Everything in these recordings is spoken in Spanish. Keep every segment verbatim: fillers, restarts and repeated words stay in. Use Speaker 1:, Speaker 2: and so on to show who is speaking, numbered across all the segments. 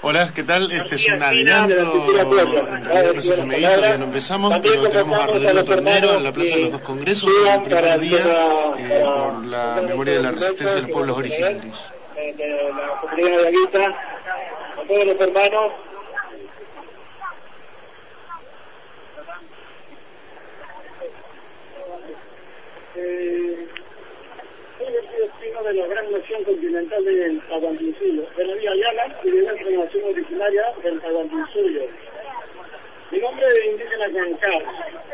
Speaker 1: Hola, ¿qué tal? Este es un adelanto, en realidad no es efemérito, todavía no empezamos, pero tenemos a Rodrigo Tornero en la Plaza de los Dos Congresos, en el primer día, eh, por la memoria de la resistencia de los pueblos originarios.
Speaker 2: De la comunidad de Aguita, a todos los hermanos. Eh, soy el destino de la gran nación continental del Tahuantinsuyo, de la Vía Yala y de nuestra nación originaria del Tahuantinsuyo. Mi nombre es indígena Juan Carlos.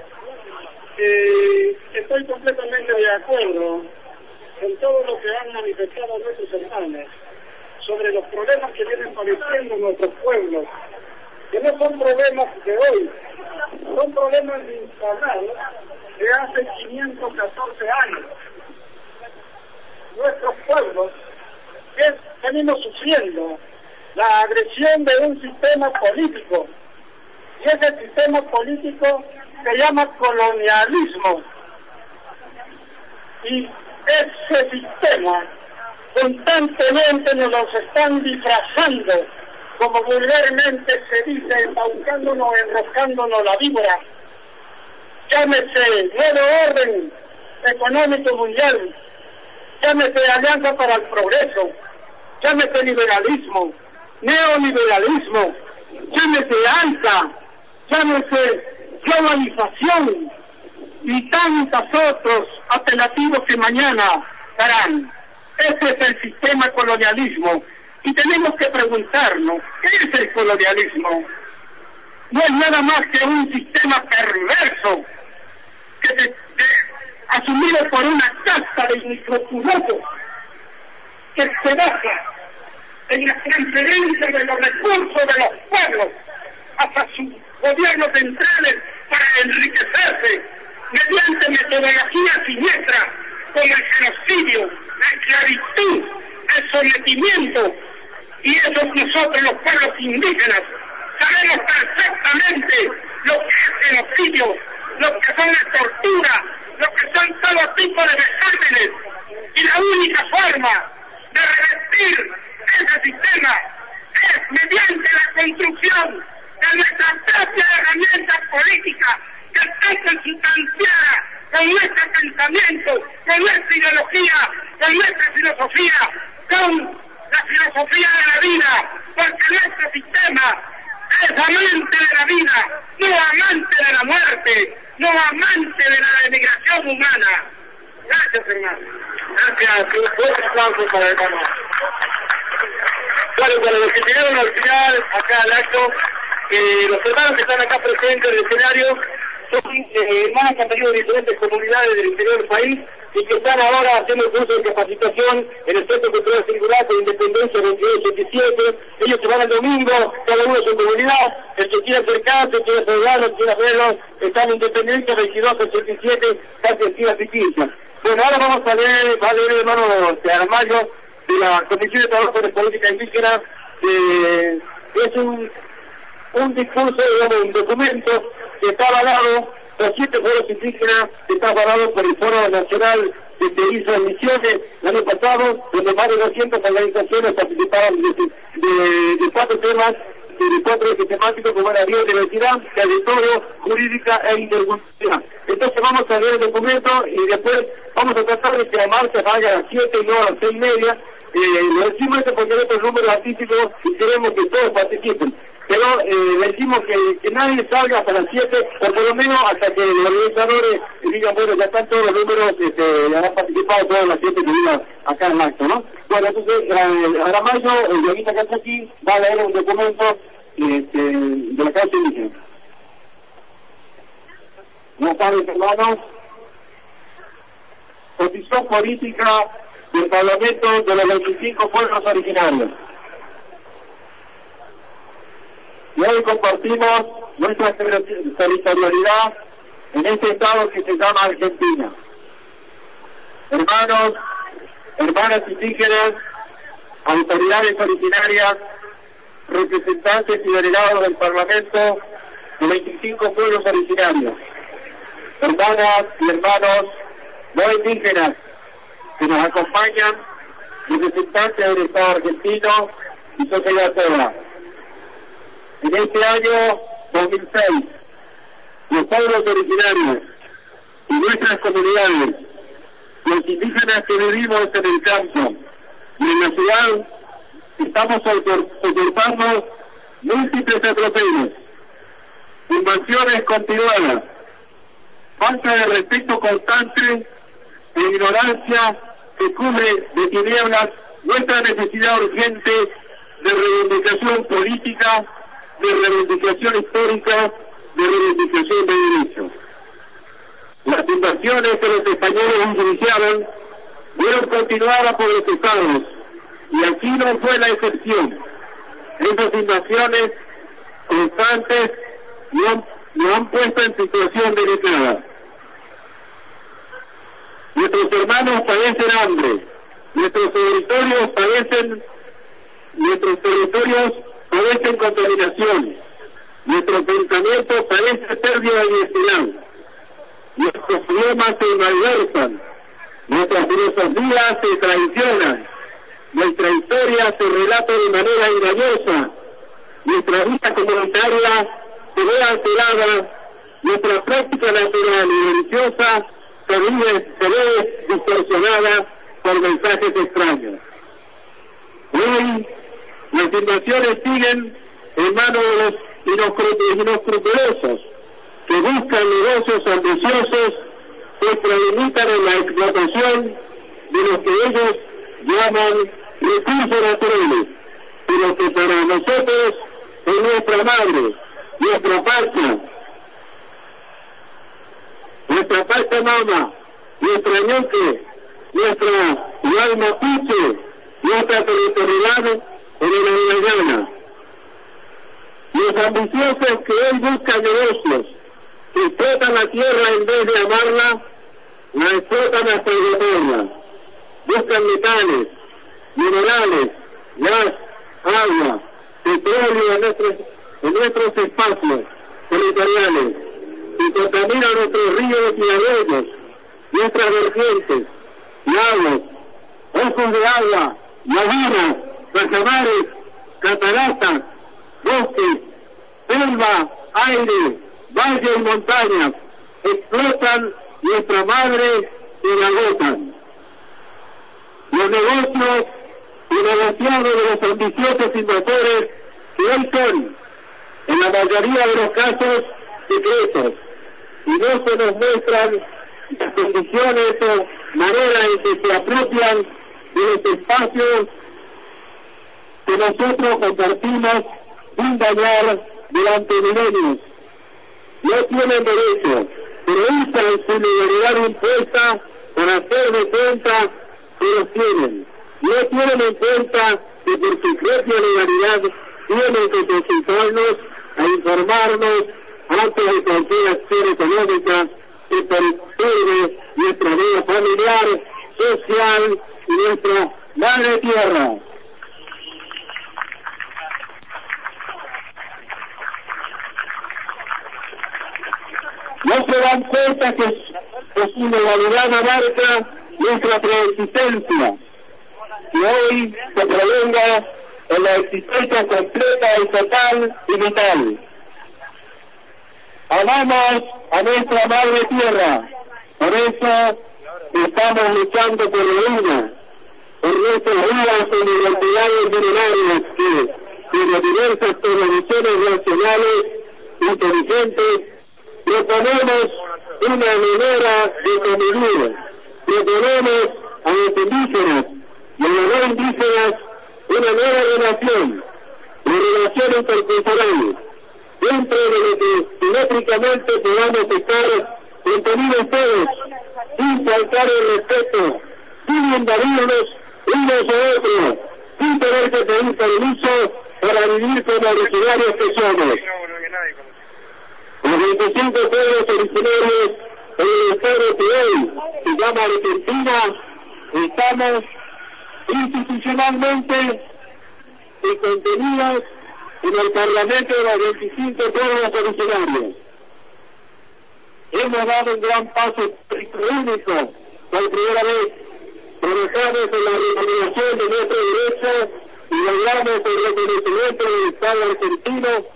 Speaker 2: Eh, estoy completamente de acuerdo con todo lo que han manifestado nuestros hermanos sobre los problemas que vienen padeciendo nuestros pueblos, que no son problemas de hoy, son problemas instalados de hace quinientos catorce años. Nuestros pueblos que venimos sufriendo la agresión de un sistema político, y ese sistema político se llama colonialismo, y ese sistema constantemente nos los están disfrazando, como vulgarmente se dice, embaucándonos, enroscándonos la víbora. Llámese nuevo orden económico mundial, llámese Alianza para el Progreso, llámese liberalismo, neoliberalismo, llámese ALCA, llámese globalización y tantos otros apelativos que mañana darán. Ese es el sistema colonialismo, y tenemos que preguntarnos, ¿qué es el colonialismo? No es nada más que un sistema perverso que se, de, asumido por una casta de inescrupulosos que se basa en la transferencia de los recursos de los pueblos hacia sus gobiernos centrales para enriquecerse mediante metodologías siniestras como el genocidio, la esclavitud, el sometimiento. Y eso nosotros, los pueblos indígenas, sabemos perfectamente lo que es genocidio, lo que son la tortura, lo que son todo tipo de vejámenes. Y la única forma de revertir ese sistema es mediante la construcción de nuestra propia herramienta política, que está consustanciada con nuestro pensamiento, con nuestra ideología, con nuestra filosofía, con la filosofía de la vida, porque nuestro sistema es amante de la vida, no amante de la muerte, no amante de la denigración humana. Gracias, hermano. Gracias, un fuerte aplauso para el hermano. Bueno, para los que llegaron al final, acá al acto, eh, los hermanos que están acá presentes en el escenario son eh, hermanos que han tenido diferentes comunidades del interior del país y que están ahora haciendo el curso de capacitación en el Centro Cultural Singular de Independencia veintidós ochenta y siete. Ellos se van el domingo, cada uno de su comunidad. El que quiera acercarse, quiera saludarlos, quiera verlos, están en Independencia veintidós ochenta y siete, casi esquina Piquilla. Bueno, ahora vamos a leer, va a leer el hermano de Aramayo, de la Comisión de Trabajo de Política Indígena. Eh, es un, un discurso, digamos, un documento que está avalado por siete foros indígenas, que está avalado por el Foro Nacional que se hizo en Misiones el año pasado, donde más de doscientas organizaciones participaron de, de, de cuatro temas, de, de cuatro ejes temáticos como era biodiversidad, territorio, jurídica e interculturalidad. Entonces vamos a leer el documento y después vamos a tratar de que la marcha vaya a las siete y no a las seis y media. Eh, lo decimos esto porque hay otros números artísticos y queremos que todos participen. Pero eh, le decimos que, que nadie salga hasta las siete, o por lo menos hasta que los organizadores digan, bueno, ya están todos los números, este, han participado todas las siete que vienen acá en el acto, ¿no? Bueno, entonces, eh, Aramayo, el guionista que está aquí, va a leer un documento este, de la causa indígena. Buenas tardes, hermanos. Posición política del Parlamento de los veinticinco pueblos originarios. Y hoy compartimos nuestra territorialidad en este estado que se llama Argentina. Hermanos, hermanas indígenas, autoridades originarias, representantes y delegados del Parlamento de veinticinco pueblos originarios, hermanas y hermanos no indígenas que nos acompañan, representantes del Estado argentino y sociedad toda. En este año dos mil seis, los pueblos originarios y nuestras comunidades, los indígenas que vivimos en el campo y en la ciudad, estamos soportando múltiples atropellos, invasiones continuadas, falta de respeto constante e ignorancia que cubre de tinieblas nuestra necesidad urgente de reivindicación política, de reivindicación histórica, de reivindicación de derechos. Las invasiones que los españoles iniciaron fueron continuadas por los estados, y aquí no fue la excepción. Esas invasiones constantes nos han, nos han puesto en situación delicada. Nuestros hermanos padecen hambre, nuestros territorios padecen, nuestros territorios padecen contaminación, nuestro pensamiento padece pérdida de identidad, nuestros idiomas se malversan, nuestras filosofías se traicionan, nuestra historia se relata de manera engañosa, nuestra vida comunitaria se ve alterada, nuestra práctica natural y religiosa se ve, se ve distorsionada por mensajes extraños. Hoy las invasiones siguen en manos de los inescrupulosos que buscan negocios ambiciosos que extralimitan en la explotación de los que ellos llaman recursos naturales, pero que para nosotros es nuestra madre, nuestra patria, nuestra patria mama, nuestra ñuque, nuestra igual mapuche, nuestra territorialidad en la Guayana. Los ambiciosos que hoy buscan negocios, que explotan la tierra en vez de amarla, la explotan hasta agotarla. Buscan metales, minerales, gas, agua, petróleo en nuestros, en nuestros espacios territoriales, y contaminan nuestros ríos y arroyos, nuestras vertientes, lagos, ojos de agua, lagunas, bajamares, cataratas, bosques, selva, aire, valle y montañas, explotan nuestra madre y la agotan. Los negocios y negociados de los ambiciosos invasores que hoy son, en la mayoría de los casos, secretos, y no se nos muestran las condiciones o manera en que se apropian de los espacios que nosotros compartimos sin dañar durante milenios. No tienen derecho, pero usan su legalidad impuesta para hacer de cuenta que los tienen. No tienen en cuenta que por su propia legalidad tienen que consultarnos a informarnos antes de cualquier acción económica que perturbe nuestra vida familiar, social y nuestra madre tierra. No se dan cuenta que, que su legalidad abarca nuestra preexistencia, que hoy se prolonga en la existencia completa y total y vital. Amamos a nuestra madre tierra, por eso estamos luchando por la vida, por nuestras vidas en identidades milenarias que, en las diversas televisiones nacionales inteligentes, proponemos una manera de convivir, proponemos a los indígenas y a los no indígenas una nueva relación, una relación intercultural, dentro de lo que simétricamente podamos estar contenidos todos, sin faltar el respeto, sin invadirnos unos a otros, sin tener que pedir permiso para vivir como originarios que somos. Los veinticinco pueblos originarios en el estado que hoy se llama Argentina, estamos institucionalmente y contenidos en el Parlamento de los veinticinco pueblos originarios. Hemos dado un gran paso único por primera vez. Trabajamos en la recuperación de nuestros derechos y logramos el reconocimiento del Estado argentino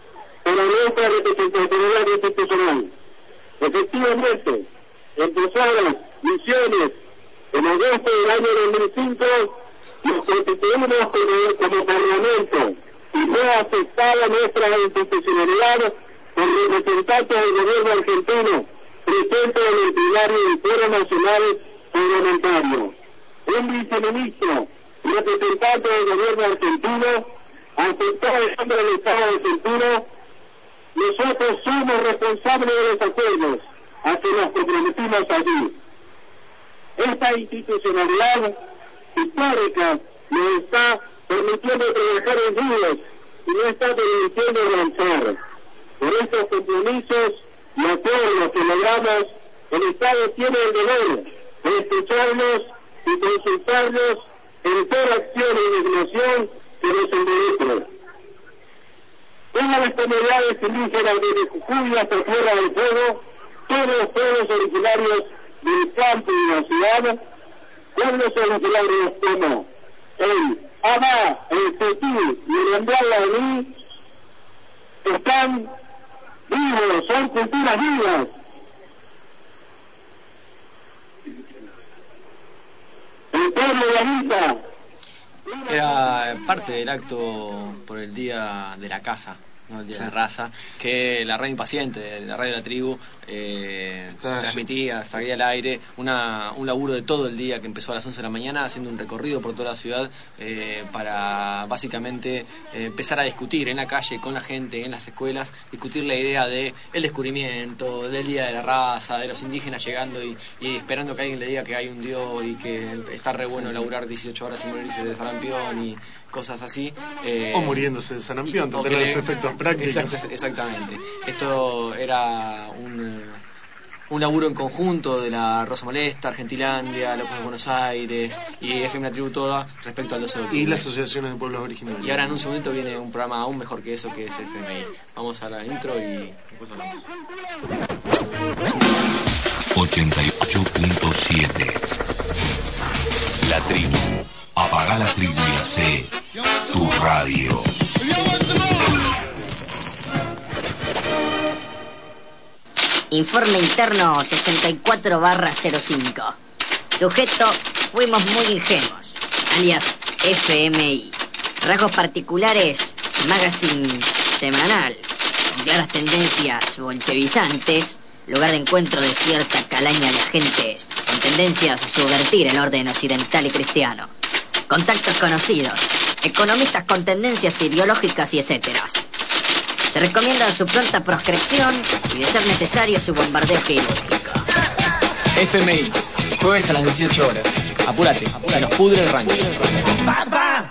Speaker 2: para nuestra representatividad institucional. Efectivamente, en Posadas, Misiones, en agosto del año dos mil cinco, nos constituimos como, como Parlamento y fue aceptada nuestra institucionalidad por representantes del gobierno argentino presentes en el plenario del Foro Nacional Parlamentario. Un viceministro, representante del gobierno argentino, aceptó el nombre del Estado argentino. Nosotros somos responsables de los acuerdos a que nos comprometimos allí. Esta institucionalidad histórica nos está permitiendo trabajar en juntos y no está permitiendo avanzar. Por estos compromisos y acuerdos que logramos, el Estado tiene el deber de escucharnos y consultarnos en toda acción e indignación que nos involucre. Todas las comunidades indígenas desde Jujuy hasta Tierra del Fuego, todos los pueblos originarios del campo y de la ciudad, pueblos originarios como el Abá, el Tetí y el Ambialaní, están vivos, son culturas vivas. El pueblo de Anita.
Speaker 3: Era parte del acto por el Día de la Casa, ¿no? El Día sí. de la Raza, que la radio Impaciente, la radio de la tribu, eh, transmitía, salía al aire, una, un laburo de todo el día que empezó a las once de la mañana, haciendo un recorrido por toda la ciudad eh, para básicamente eh, empezar a discutir en la calle, con la gente, en las escuelas, discutir la idea de el descubrimiento, del Día de la Raza, de los indígenas llegando y, y esperando que alguien le diga que hay un Dios y que está re bueno laburar dieciocho horas sin morirse de sarampión y cosas así.
Speaker 1: Eh, o muriéndose de sarampión, tener los efectos prácticos.
Speaker 3: Exact, exactamente. Esto era un, un laburo en conjunto de la Rosa Molesta, Argentilandia, López de Buenos Aires y F M La Tribu Toda respecto al doce de octubre.
Speaker 1: Y las asociaciones de pueblos originarios.
Speaker 3: Y ahora en un segundito viene un programa aún mejor que eso, que es F M I. Vamos a la intro y después hablamos.
Speaker 4: ochenta y ocho punto siete La Tribu. Apaga la tribu y hace tu radio.
Speaker 5: Informe interno sesenta y cuatro barra cero cinco. Sujeto, fuimos muy ingenuos, alias F M I. Rasgos particulares, magazine semanal, con claras tendencias bolchevizantes, lugar de encuentro de cierta calaña de agentes con tendencias a subvertir el orden occidental y cristiano. Contactos conocidos, economistas con tendencias ideológicas y etcétera. Se recomienda su pronta proscripción y, de ser necesario, su bombardeo quirúrgico.
Speaker 3: F M I, jueves a las dieciocho horas. Apúrate, Apúrate. Se nos pudre el rancho. ¡Papá!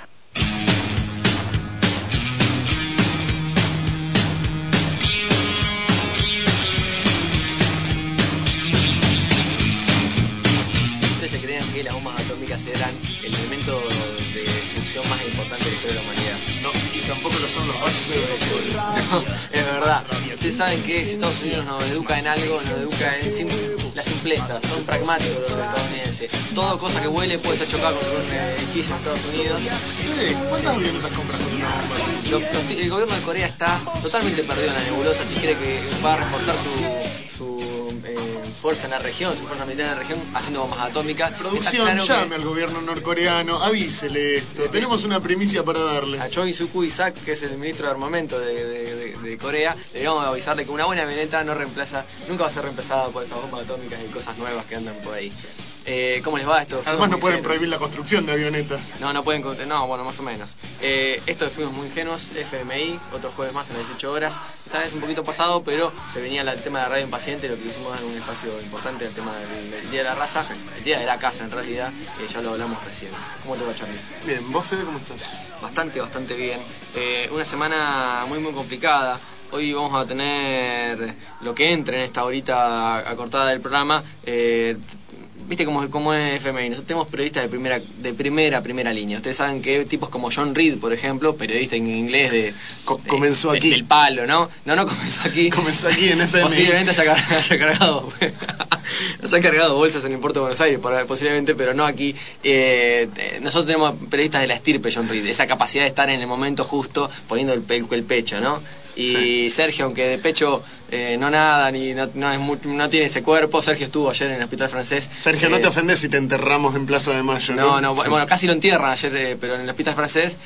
Speaker 3: ¿Ustedes se creen que las bombas atómicas eran el elemento de destrucción más importante de la historia de la humanidad?
Speaker 1: No, y tampoco lo son los básicos de la historia.
Speaker 3: No, es verdad. Ustedes saben que si Estados Unidos nos educa en algo, nos educa en sim la simpleza. Son pragmáticos los estadounidenses. Todo cosa que huele puede estar chocada contra un edificio en Estados Unidos.
Speaker 1: ¿Cuántas avionetas compras con una bomba?
Speaker 3: Lo, lo, el gobierno de Corea está totalmente perdido en la nebulosa. Si cree que va a reforzar su, su eh, fuerza en la región, su fuerza militar en la región, haciendo bombas atómicas.
Speaker 1: Producción, claro, llame que... al gobierno norcoreano, avísele esto. Sí, tenemos una primicia para darles.
Speaker 3: A Choi Soo-koo Isaac, que es el ministro de armamento de, de, de, de Corea, deberíamos avisarle que una buena avioneta no reemplaza, nunca va a ser reemplazada por esas bombas atómicas y cosas nuevas que andan por ahí. Eh, ¿Cómo les va esto?
Speaker 1: Además no pueden prohibir la construcción de avionetas.
Speaker 3: No, no pueden, no, bueno, más o menos. Eh, esto Fuimos Muy Ingenuos, F M I, otro jueves más a las dieciocho horas. Esta vez un poquito pasado, pero se venía el tema de la radio Impaciente, lo que hicimos dar un espacio importante al tema del, del Día de la Raza, sí. El Día de la Casa en realidad, eh, ya lo hablamos recién. ¿Cómo te va, Charlie?
Speaker 1: Bien, ¿vos, Fede, cómo estás?
Speaker 3: Bastante, bastante bien. Eh, una semana muy, muy complicada. Hoy vamos a tener lo que entre en esta horita acortada del programa. Eh, Viste cómo, cómo es F M I. Nosotros tenemos periodistas de primera, de primera, primera línea. Ustedes saben que tipos como John Reed, por ejemplo, periodista en inglés de,
Speaker 1: Co de comenzó aquí.
Speaker 3: De, del palo, ¿no? No, no comenzó aquí.
Speaker 1: Comenzó aquí en F M I.
Speaker 3: Posiblemente haya, haya cargado, haya cargado bolsas en el puerto de Buenos Aires, posiblemente, pero no aquí. Eh, nosotros tenemos periodistas de la estirpe John Reed, esa capacidad de estar en el momento justo, poniendo el, el, el pecho, ¿no? y
Speaker 1: sí.
Speaker 3: Sergio, aunque de pecho eh, no nada, ni no, no, es muy, no tiene ese cuerpo, Sergio estuvo ayer en el hospital francés.
Speaker 1: Sergio, eh, no te ofendes si te enterramos en Plaza de Mayo, ¿no?
Speaker 3: No, no, bueno, casi lo entierran ayer, eh, pero en el hospital francés...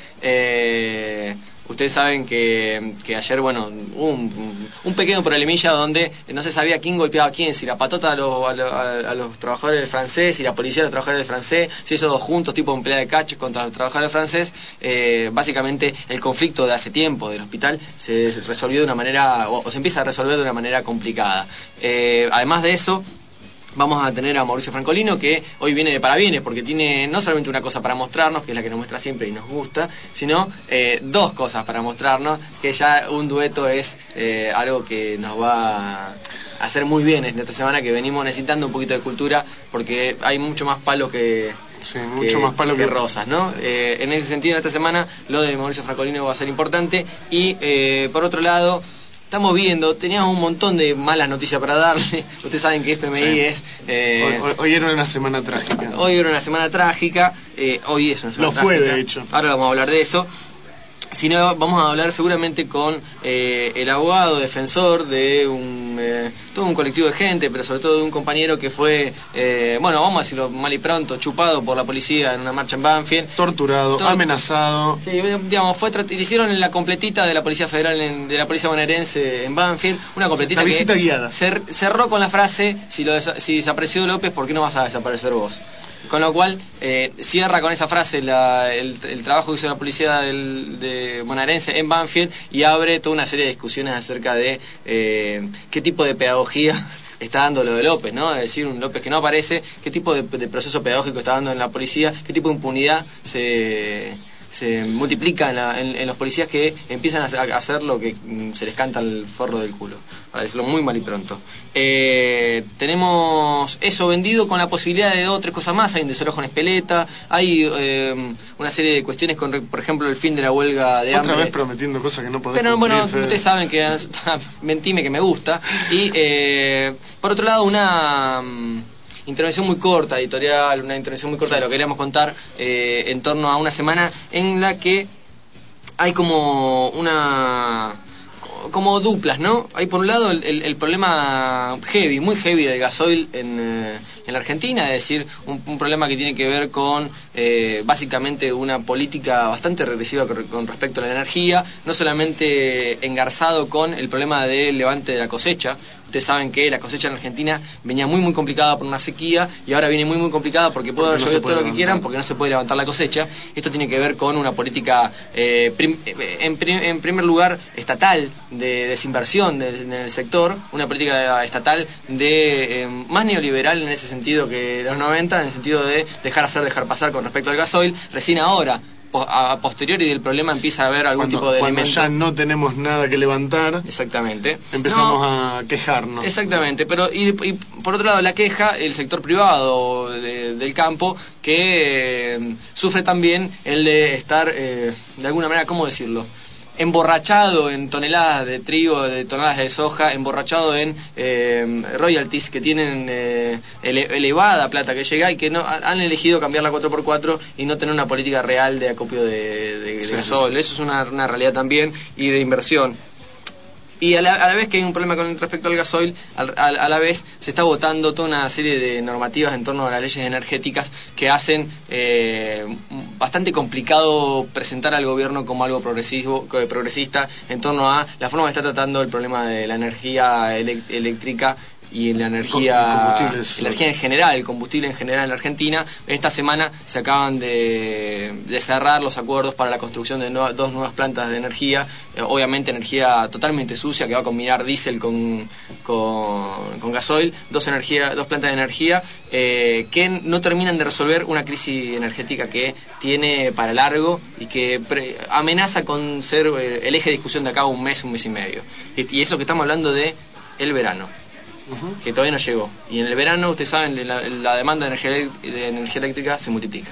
Speaker 3: Eh, Ustedes saben que, que ayer, bueno, hubo un, un pequeño problemilla donde no se sabía quién golpeaba a quién, si la patota a, lo, a, lo, a los trabajadores del francés, si la policía a los trabajadores del francés, si esos dos juntos, tipo empleada de cacho contra los trabajadores del francés. Eh, básicamente el conflicto de hace tiempo del hospital se resolvió de una manera, o, o se empieza a resolver de una manera complicada. Eh, además de eso, vamos a tener a Mauricio Francolino, que hoy viene de parabienes, porque tiene no solamente una cosa para mostrarnos, que es la que nos muestra siempre y nos gusta, sino eh, dos cosas para mostrarnos, que ya un dueto es eh, algo que nos va a hacer muy bien en esta semana, que venimos necesitando un poquito de cultura, porque hay mucho más palo que...
Speaker 1: Sí, mucho
Speaker 3: que,
Speaker 1: más palo
Speaker 3: que,
Speaker 1: que
Speaker 3: rosas, ¿no? Eh, en ese sentido, en esta semana, lo de Mauricio Francolino va a ser importante, y eh, por otro lado... Estamos viendo, teníamos un montón de malas noticias para darle. Ustedes saben que F M I sí. es...
Speaker 1: Eh, hoy, hoy era una semana trágica.
Speaker 3: Hoy era una semana trágica. Eh, hoy es una semana
Speaker 1: Lo
Speaker 3: trágica.
Speaker 1: Lo fue, de hecho.
Speaker 3: Ahora vamos a hablar de eso. Sino vamos a hablar seguramente con eh, el abogado defensor de un eh, todo un colectivo de gente, pero sobre todo de un compañero que fue, eh, bueno, vamos a decirlo mal y pronto, chupado por la policía en una marcha en Banfield.
Speaker 1: Torturado, Tor amenazado.
Speaker 3: Sí, digamos, fue le hicieron la completita de la Policía Federal, en, de la Policía Bonaerense en Banfield, una completita
Speaker 1: la visita
Speaker 3: que
Speaker 1: guiada.
Speaker 3: Cer cerró con la frase, si, lo si desapareció López, ¿por qué no vas a desaparecer vos? Con lo cual, eh, cierra con esa frase la, el, el trabajo que hizo la policía del, de bonaerense en Banfield y abre toda una serie de discusiones acerca de eh, qué tipo de pedagogía está dando lo de López, ¿no? Es decir, un López que no aparece, qué tipo de, de proceso pedagógico está dando en la policía, qué tipo de impunidad se... se multiplica en, la, en, en los policías que empiezan a hacer lo que mm, se les canta al forro del culo, para decirlo muy mal y pronto. Eh, tenemos eso vendido con la posibilidad de dos o tres cosas más. Hay un desalojo en Espeleta, hay eh, una serie de cuestiones con, por ejemplo, el fin de la huelga de hambre.
Speaker 1: Otra vez prometiendo cosas que no podés
Speaker 3: Pero
Speaker 1: cumplir,
Speaker 3: bueno,
Speaker 1: Fede.
Speaker 3: Ustedes saben que mentime que me gusta. Y eh, por otro lado, una... intervención muy corta, editorial, una intervención muy corta sí. de lo que queríamos contar eh, en torno a una semana en la que hay como una... como duplas, ¿no? Hay por un lado el, el, el problema heavy, muy heavy del gasoil en, eh, en la Argentina, es decir, un, un problema que tiene que ver con eh, básicamente una política bastante regresiva con, con respecto a la energía, no solamente engarzado con el problema del levante de la cosecha. Ustedes saben que la cosecha en Argentina venía muy muy complicada por una sequía y ahora viene muy muy complicada porque puede haber llovido todo lo que quieran porque no se puede levantar la cosecha. Esto tiene que ver con una política eh, prim, en, prim, en primer lugar estatal de desinversión de, en el sector, una política estatal de eh, más neoliberal en ese sentido que los noventa, en el sentido de dejar hacer, dejar pasar con respecto al gasoil. Recién ahora, a posteriori del problema, empieza a haber algún
Speaker 1: cuando,
Speaker 3: tipo de
Speaker 1: cuando
Speaker 3: elemento.
Speaker 1: ya no tenemos nada que levantar,
Speaker 3: exactamente,
Speaker 1: empezamos
Speaker 3: no,
Speaker 1: a quejarnos.
Speaker 3: Exactamente, pero y, y por otro lado la queja el sector privado de, del campo que eh, sufre también el de estar eh, de alguna manera, ¿cómo decirlo?, emborrachado en toneladas de trigo, de toneladas de soja, emborrachado en eh, royalties que tienen eh, ele elevada plata que llega y que no han elegido cambiar la cuatro por cuatro y no tener una política real de acopio de, de, de sí, gasoil. Sí. Eso es una, una realidad también, y de inversión. Y a la, a la vez que hay un problema con respecto al gasoil, a, a, a la vez se está votando toda una serie de normativas en torno a las leyes energéticas que hacen eh, bastante complicado presentar al gobierno como algo progresivo, progresista en torno a la forma que está tratando el problema de la energía eléctrica y la energía, energía en general, el combustible en general en la Argentina. Esta semana se acaban de, de cerrar los acuerdos para la construcción de no, dos nuevas plantas de energía, eh, obviamente energía totalmente sucia que va a combinar diésel con, con, con gasoil, dos, energía, dos plantas de energía eh, que no terminan de resolver una crisis energética que tiene para largo y que pre, amenaza con ser eh, el eje de discusión de acá un mes, un mes y medio. Y, y eso que estamos hablando de el verano. Uh-huh. Que todavía no llegó. Y en el verano, ustedes saben, la, la demanda de energía, de energía eléctrica se multiplica.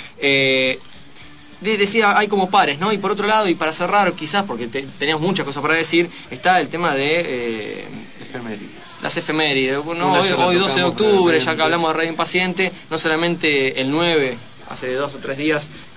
Speaker 3: Eh, de, decía, hay como pares, ¿no? Y por otro lado, y para cerrar, quizás, porque te, teníamos muchas cosas para decir, está el tema de eh,
Speaker 1: efemérides.
Speaker 3: Las efemérides. ¿No? Hoy, hoy doce de octubre, ya que hablamos de Rey Impaciente, no solamente el nueve, hace dos o tres días,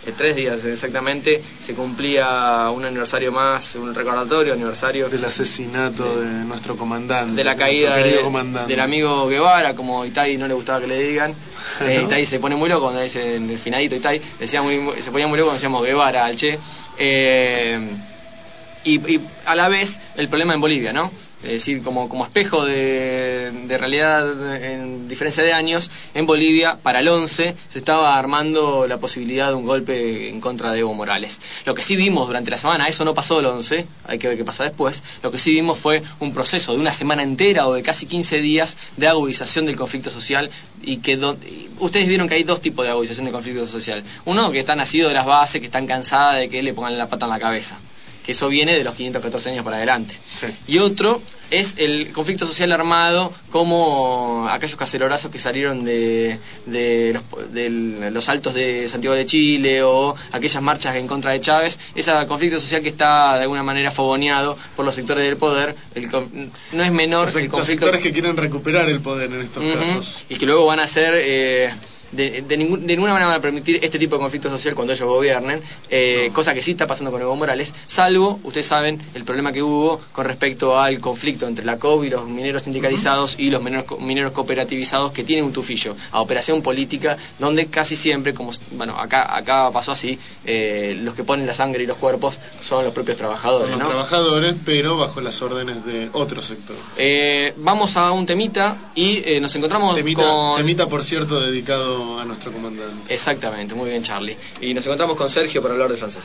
Speaker 3: eh, tres días exactamente, se cumplía un aniversario más, un recordatorio, aniversario
Speaker 1: del asesinato de, de nuestro comandante,
Speaker 3: de la caída de, del amigo Guevara, como Itay no le gustaba que le digan. Eh, ¿no? Itay se pone muy loco cuando dice el finadito Itay, decía muy, se ponía muy loco cuando decíamos Guevara al Che. Eh, y, y a la vez el problema en Bolivia, ¿no? Es decir, como, como espejo de, de realidad en diferencia de años, en Bolivia para el once se estaba armando la posibilidad de un golpe en contra de Evo Morales. Lo que sí vimos durante la semana, eso no pasó el once, hay que ver qué pasa después, lo que sí vimos fue un proceso de una semana entera o de casi quince días de agudización del conflicto social, y que do, ustedes vieron que hay dos tipos de agudización del conflicto social. Uno que está nacido de las bases, que están cansadas de que le pongan la pata en la cabeza, que eso viene de los quinientos catorce años para adelante. Sí. Y otro es el conflicto social armado, como aquellos cacerolazos que salieron de, de, los, de los altos de Santiago de Chile, o aquellas marchas en contra de Chávez. Ese conflicto social que está de alguna manera fogoneado por los sectores del poder, el, no es menor
Speaker 1: los,
Speaker 3: el conflicto,
Speaker 1: los sectores que quieren recuperar el poder en estos uh-huh, casos,
Speaker 3: y que luego van a ser eh, De, de, ningún, de ninguna manera van a permitir este tipo de conflicto social cuando ellos gobiernen, eh, no. cosa que sí está pasando con Evo Morales, salvo, ustedes saben, el problema que hubo con respecto al conflicto entre la C O B y los mineros sindicalizados uh-huh. y los mineros, mineros cooperativizados, que tienen un tufillo a operación política, donde casi siempre, como bueno, acá acá pasó así, eh, los que ponen la sangre y los cuerpos son los propios trabajadores.
Speaker 1: Son los
Speaker 3: ¿no?
Speaker 1: trabajadores, pero bajo las órdenes de otro sector.
Speaker 3: Eh, vamos a un temita y eh, nos encontramos
Speaker 1: temita,
Speaker 3: con...
Speaker 1: Temita, por cierto, dedicado a nuestro comandante.
Speaker 3: Exactamente, muy bien, Charlie. Y nos encontramos con Sergio para hablar de francés.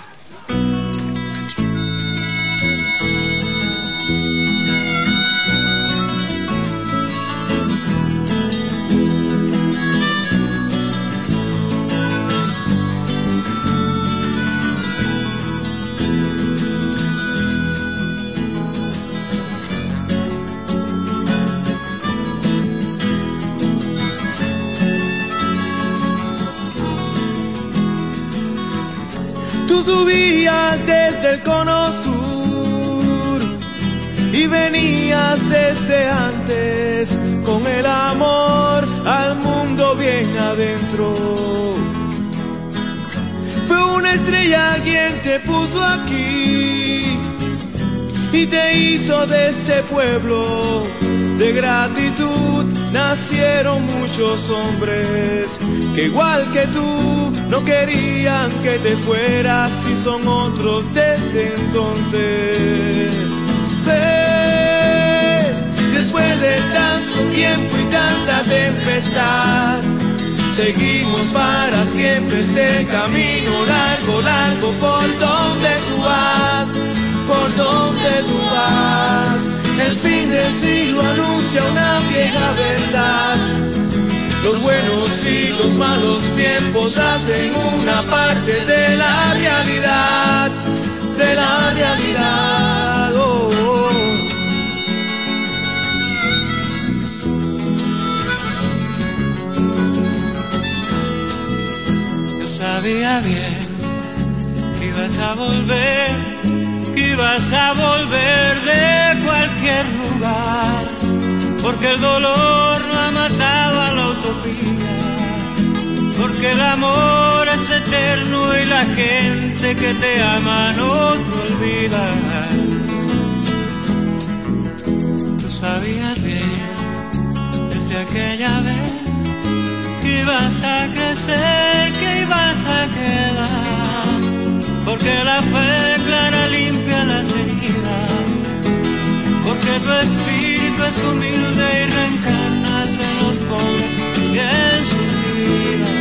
Speaker 6: Subías desde el cono sur y venías desde antes con el amor al mundo bien adentro. Fue una estrella quien te puso aquí y te hizo de este pueblo. De gratitud nacieron muchos hombres que igual que tú no querían que te fueras, si son otros desde entonces. Ven, después de tanto tiempo y tanta tempestad, seguimos para siempre este camino largo, largo, por donde tú vas, por donde tú vas. El fin del siglo anuncia una vieja verdad. Los buenos y los malos tiempos hacen una parte de la realidad, de la realidad. Oh, oh. Yo sabía bien que ibas a volver, que ibas a volver de cualquier lugar, porque el dolor no ha matado a la utopía, porque el amor es eterno y la gente que te ama no te olvida. Tú sabías bien desde aquella vez que ibas a crecer, que ibas a quedar, porque la fe clara limpia las heridas, porque tu espíritu es humilde y reencarnas en los pobres y en sus vidas.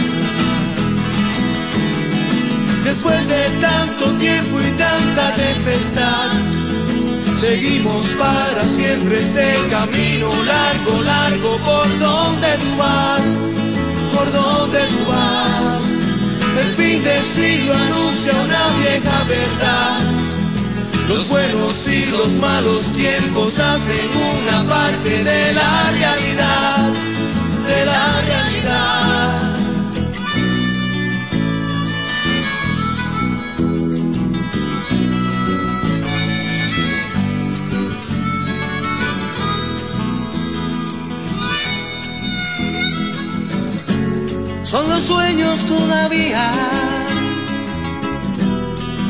Speaker 6: Después de tanto tiempo y tanta tempestad, seguimos para siempre este camino largo, largo, por donde tú vas, por donde tú vas. El fin del siglo anuncia una vieja verdad. Los buenos y los malos tiempos hacen una parte de la realidad, de la realidad. Son los sueños todavía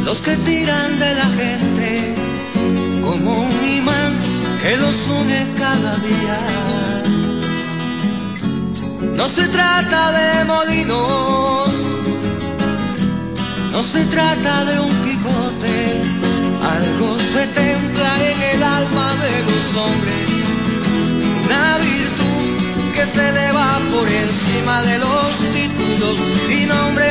Speaker 6: los que tiran de la gente como un imán que los une cada día. No se trata de molinos, no se trata de un Quijote, algo se templa en el alma de los hombres, una virtud que se eleva por encima de los títulos y nombres.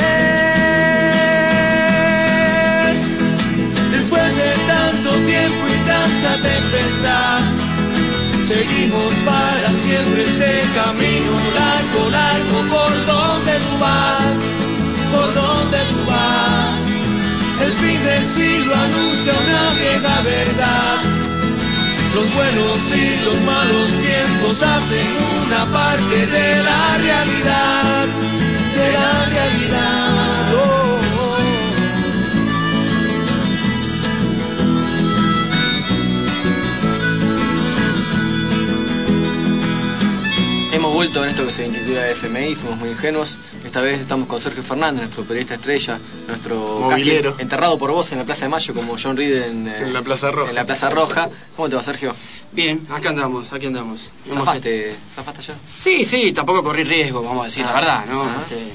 Speaker 6: Después de tanto tiempo y tanta tempestad, seguimos para siempre ese camino largo, largo, por donde tú vas, por donde tú vas. El fin del siglo anuncia una vieja verdad. Los buenos y los malos tiempos hacen una parte de la realidad, de la realidad. Oh, oh.
Speaker 3: Hemos vuelto en esto que se intitula F M I, fuimos muy ingenuos. Esta vez estamos con Sergio Fernández, nuestro periodista estrella, nuestro
Speaker 1: movilero,
Speaker 3: casi enterrado por vos en la Plaza de Mayo, como John Reed en,
Speaker 1: en la Plaza Roja.
Speaker 3: En la Plaza Roja. ¿Cómo te va, Sergio?
Speaker 7: Bien, acá andamos, aquí andamos.
Speaker 3: ¿Zafaste, ¿Zafaste allá?
Speaker 7: Sí, sí, tampoco corrí riesgo, vamos a decir ah, la verdad, ¿no? Ah. Este,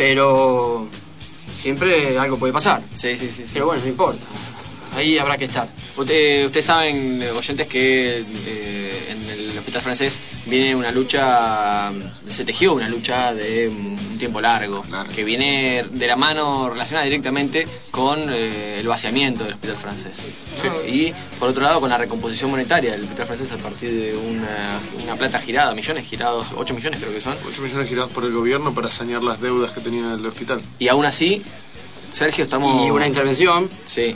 Speaker 7: pero siempre algo puede pasar.
Speaker 3: Sí, sí, sí, sí.
Speaker 7: Pero bueno, no importa. Ahí habrá que estar.
Speaker 3: Usted, ustedes saben, oyentes, que eh, en el Hospital Francés viene una lucha, se tejió una lucha de un tiempo largo, claro, que viene de la mano relacionada directamente con eh, el vaciamiento del Hospital Francés. Sí. ¿No? Y por otro lado con la recomposición monetaria del Hospital Francés a partir de una, una plata girada, millones girados, ocho millones creo que son.
Speaker 1: ocho millones girados por el gobierno para sanear las deudas que tenía el hospital.
Speaker 3: Y aún así, Sergio, estamos...
Speaker 7: Y una intervención,
Speaker 3: sí,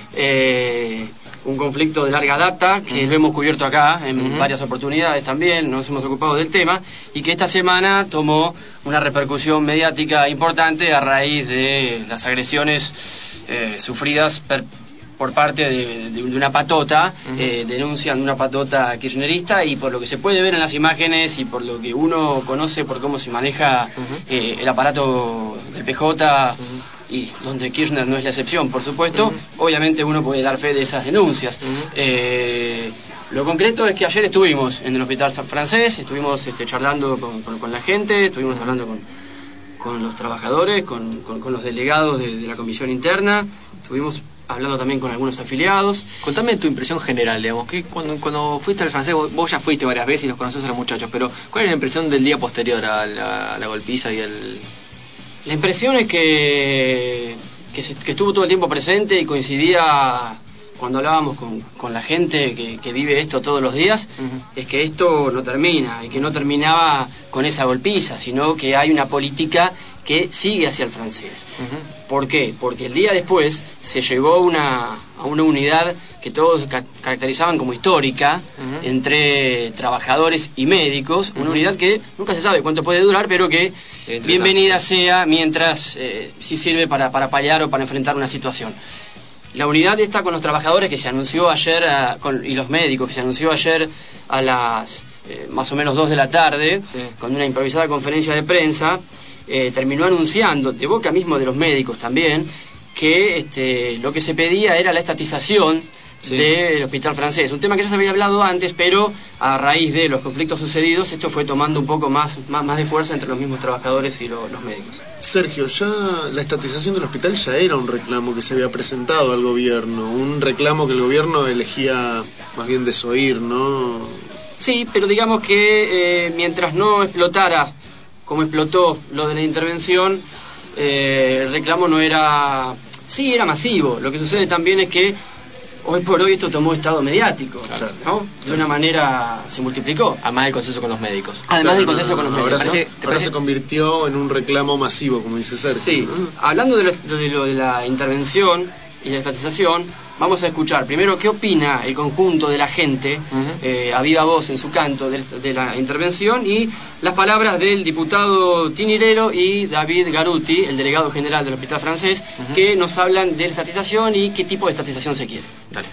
Speaker 7: eh, un conflicto de larga data que uh-huh. lo hemos cubierto acá en uh-huh. varias oportunidades también, nos hemos ocupado del tema, y que esta semana tomó una repercusión mediática importante a raíz de las agresiones eh, sufridas per, por parte de, de, de una patota, uh-huh. eh, denuncian una patota kirchnerista, y por lo que se puede ver en las imágenes y por lo que uno conoce por cómo se maneja uh-huh. eh, el aparato del P J, uh-huh. y donde Kirchner no es la excepción, por supuesto, uh-huh. obviamente uno puede dar fe de esas denuncias. Uh-huh. Eh, lo concreto es que ayer estuvimos en el Hospital Francés, estuvimos este, charlando con, con, con la gente, estuvimos hablando con, con los trabajadores, con, con, con los delegados de, de la comisión interna, estuvimos hablando también con algunos afiliados.
Speaker 3: Contame tu impresión general, digamos, que cuando, cuando fuiste al Francés, vos, vos ya fuiste varias veces y los conocés a los muchachos, pero ¿cuál es la impresión del día posterior a la, a la golpiza y el...
Speaker 7: La impresión es que, que, se, que estuvo todo el tiempo presente y coincidía cuando hablábamos con, con la gente que, que vive esto todos los días, uh-huh. es que esto no termina, y que no terminaba con esa golpiza, sino que hay una política que sigue hacia el Francés. Uh-huh. ¿Por qué? Porque el día después se llegó una, a una unidad que todos ca- caracterizaban como histórica, uh-huh. entre trabajadores y médicos, uh-huh. una unidad que nunca se sabe cuánto puede durar, pero que bienvenida sea mientras eh, sí sirve para, para paliar o para enfrentar una situación. La unidad está con los trabajadores que se anunció ayer a, con, y los médicos que se anunció ayer a las eh, más o menos dos de la tarde, sí. con una improvisada conferencia de prensa, eh, terminó anunciando, de boca mismo de los médicos también, que este, lo que se pedía era la estatización sí. del Hospital Francés, un tema que ya se había hablado antes, pero a raíz de los conflictos sucedidos esto fue tomando un poco más, más, más de fuerza entre los mismos trabajadores y lo, los médicos.
Speaker 1: Sergio, ya la estatización del hospital ya era un reclamo que se había presentado al gobierno, un reclamo que el gobierno elegía más bien desoír, ¿no?
Speaker 7: Sí, pero digamos que eh, mientras no explotara como explotó lo de la intervención, eh, el reclamo no era... Sí, era masivo. Lo que sucede también es que hoy por hoy esto tomó estado mediático, claro, ¿no? De una manera se multiplicó.
Speaker 3: Además del consenso con los médicos.
Speaker 7: Además del consenso con los médicos.
Speaker 1: Ahora, se, ahora se convirtió en un reclamo masivo, como dice Sergio.
Speaker 7: Sí, ¿no? Hablando de lo, de lo de la intervención y de la estatización, vamos a escuchar primero qué opina el conjunto de la gente, uh-huh. eh, a viva voz en su canto de, de la intervención, y las palabras del diputado Tinirero y David Garuti, el delegado general del Hospital Francés, uh-huh. que nos hablan de la estatización y qué tipo de estatización se quiere. Dale.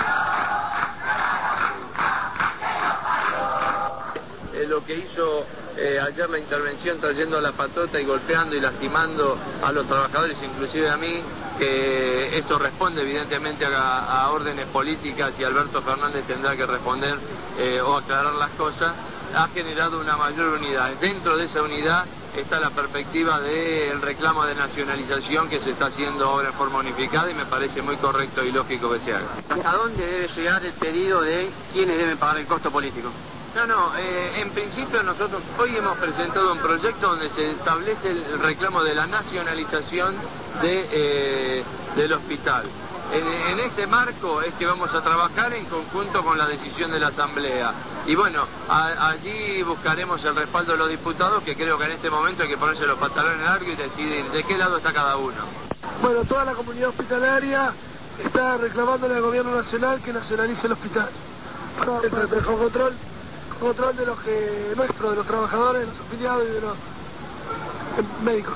Speaker 8: Es lo que hizo eh, ayer la intervención trayendo la patota y golpeando y lastimando a los trabajadores, inclusive a mí, que esto responde evidentemente a, a órdenes políticas y Alberto Fernández tendrá que responder eh, o aclarar las cosas, ha generado una mayor unidad. Dentro de esa unidad está la perspectiva del reclamo de nacionalización que se está haciendo ahora en forma unificada y me parece muy correcto y lógico que se haga.
Speaker 7: ¿A dónde debe llegar el pedido de quiénes deben pagar el costo político?
Speaker 8: No, no, eh, en principio nosotros hoy hemos presentado un proyecto donde se establece el reclamo de la nacionalización de, eh, del hospital. En, en ese marco es que vamos a trabajar en conjunto con la decisión de la Asamblea. Y bueno, a, allí buscaremos el respaldo de los diputados, que creo que en este momento hay que ponerse los pantalones largos y decidir de qué lado está cada uno.
Speaker 9: Bueno, toda la comunidad hospitalaria está reclamándole al gobierno nacional que nacionalice el hospital. Para, para, para, con control, con control de los que, nuestro, de los trabajadores, de los afiliados y de los eh, médicos.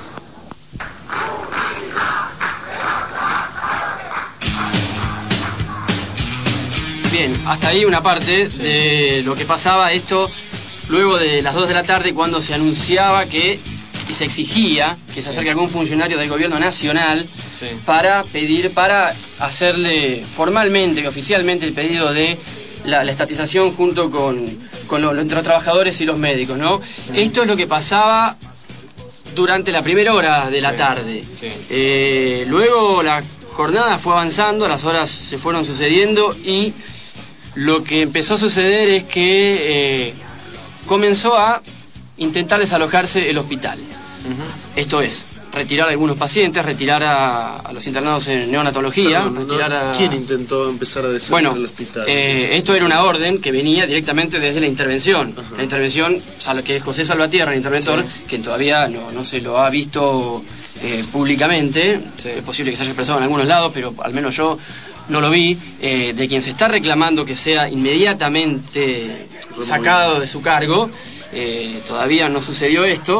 Speaker 7: Bien, hasta ahí una parte sí. de lo que pasaba esto luego de las dos de la tarde, cuando se anunciaba que y se exigía que se acerque algún funcionario del gobierno nacional sí. para pedir, para hacerle formalmente y oficialmente el pedido de la, la estatización junto con, con lo, entre los trabajadores y los médicos, ¿no? Sí. Esto es lo que pasaba durante la primera hora de la sí. tarde. Sí. Eh, luego la jornada fue avanzando, las horas se fueron sucediendo y lo que empezó a suceder es que eh, comenzó a intentar desalojarse el hospital. Uh-huh. Esto es, retirar a algunos pacientes, retirar a, a los internados en neonatología.
Speaker 1: Perdón,
Speaker 7: retirar
Speaker 1: no,
Speaker 7: a...
Speaker 1: ¿Quién intentó empezar a desalojar
Speaker 7: bueno,
Speaker 1: el hospital?
Speaker 7: Eh, esto era una orden que venía directamente desde la intervención. Uh-huh. La intervención, que es José Salvatierra, el interventor, sí. que todavía no, no se lo ha visto eh, públicamente. Sí. Es posible que se haya expresado en algunos lados, pero al menos yo no lo vi, eh, de quien se está reclamando que sea inmediatamente sacado de su cargo. Eh, todavía no sucedió esto.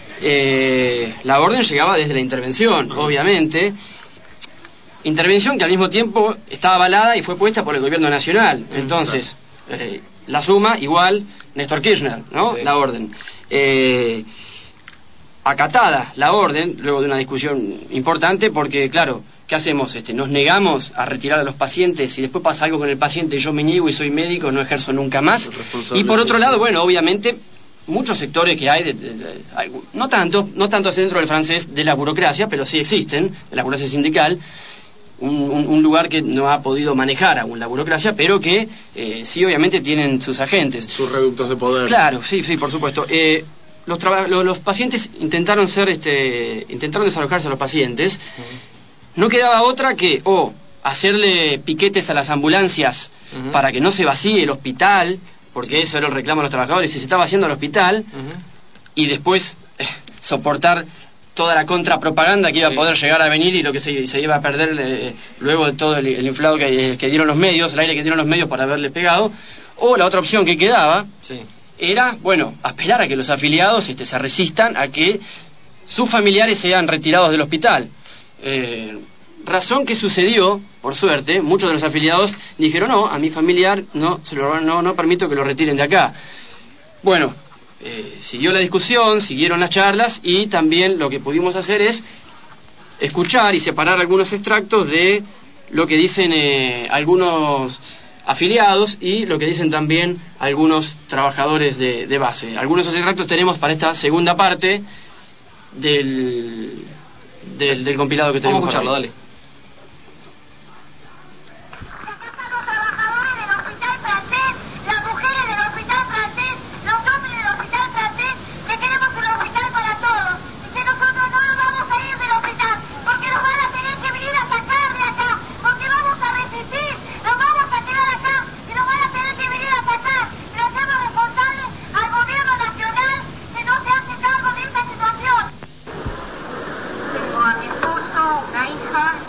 Speaker 7: Eh, la orden llegaba desde la intervención, obviamente. Intervención que al mismo tiempo estaba avalada y fue puesta por el gobierno nacional. Entonces, eh, la suma igual Néstor Kirchner, ¿no? Sí. La orden. Eh, acatada la orden, luego de una discusión importante, porque claro, ¿qué hacemos? Este, nos negamos a retirar a los pacientes y después pasa algo con el paciente y yo me niego y soy médico, no ejerzo nunca más. Y por otro lado, bueno, obviamente, muchos sectores que hay, de, de, de, hay no tanto, no tanto dentro del francés de la burocracia, pero sí existen, de la burocracia sindical, un, un, un lugar que no ha podido manejar aún la burocracia, pero que eh, sí obviamente tienen sus agentes.
Speaker 1: Sus reductos de poder.
Speaker 7: Claro, sí, sí, por supuesto. Eh, los, los, los pacientes intentaron ser, este, intentaron desalojarse a los pacientes. Uh-huh. No quedaba otra que o oh, hacerle piquetes a las ambulancias uh-huh. para que no se vacíe el hospital, porque eso era el reclamo de los trabajadores, y se estaba haciendo el hospital, uh-huh. y después eh, soportar toda la contrapropaganda que iba sí. a poder llegar a venir y lo que se, se iba a perder eh, luego de todo el, el inflado que, que dieron los medios, el aire que dieron los medios para haberle pegado. O la otra opción que quedaba sí. era, bueno, apelar a que los afiliados este, se resistan a que sus familiares sean retirados del hospital. Eh, razón que sucedió, por suerte, muchos de los afiliados dijeron, no, a mi familiar no, se lo, no, no permito que lo retiren de acá. Bueno, eh, siguió la discusión, siguieron las charlas y también lo que pudimos hacer es escuchar y separar algunos extractos de lo que dicen eh, algunos afiliados y lo que dicen también algunos trabajadores de, de base. Algunos de esos extractos tenemos para esta segunda parte del... Del, del compilado que tenemos.
Speaker 3: Vamos a escucharlo, dale.
Speaker 10: A mi esposo, una hija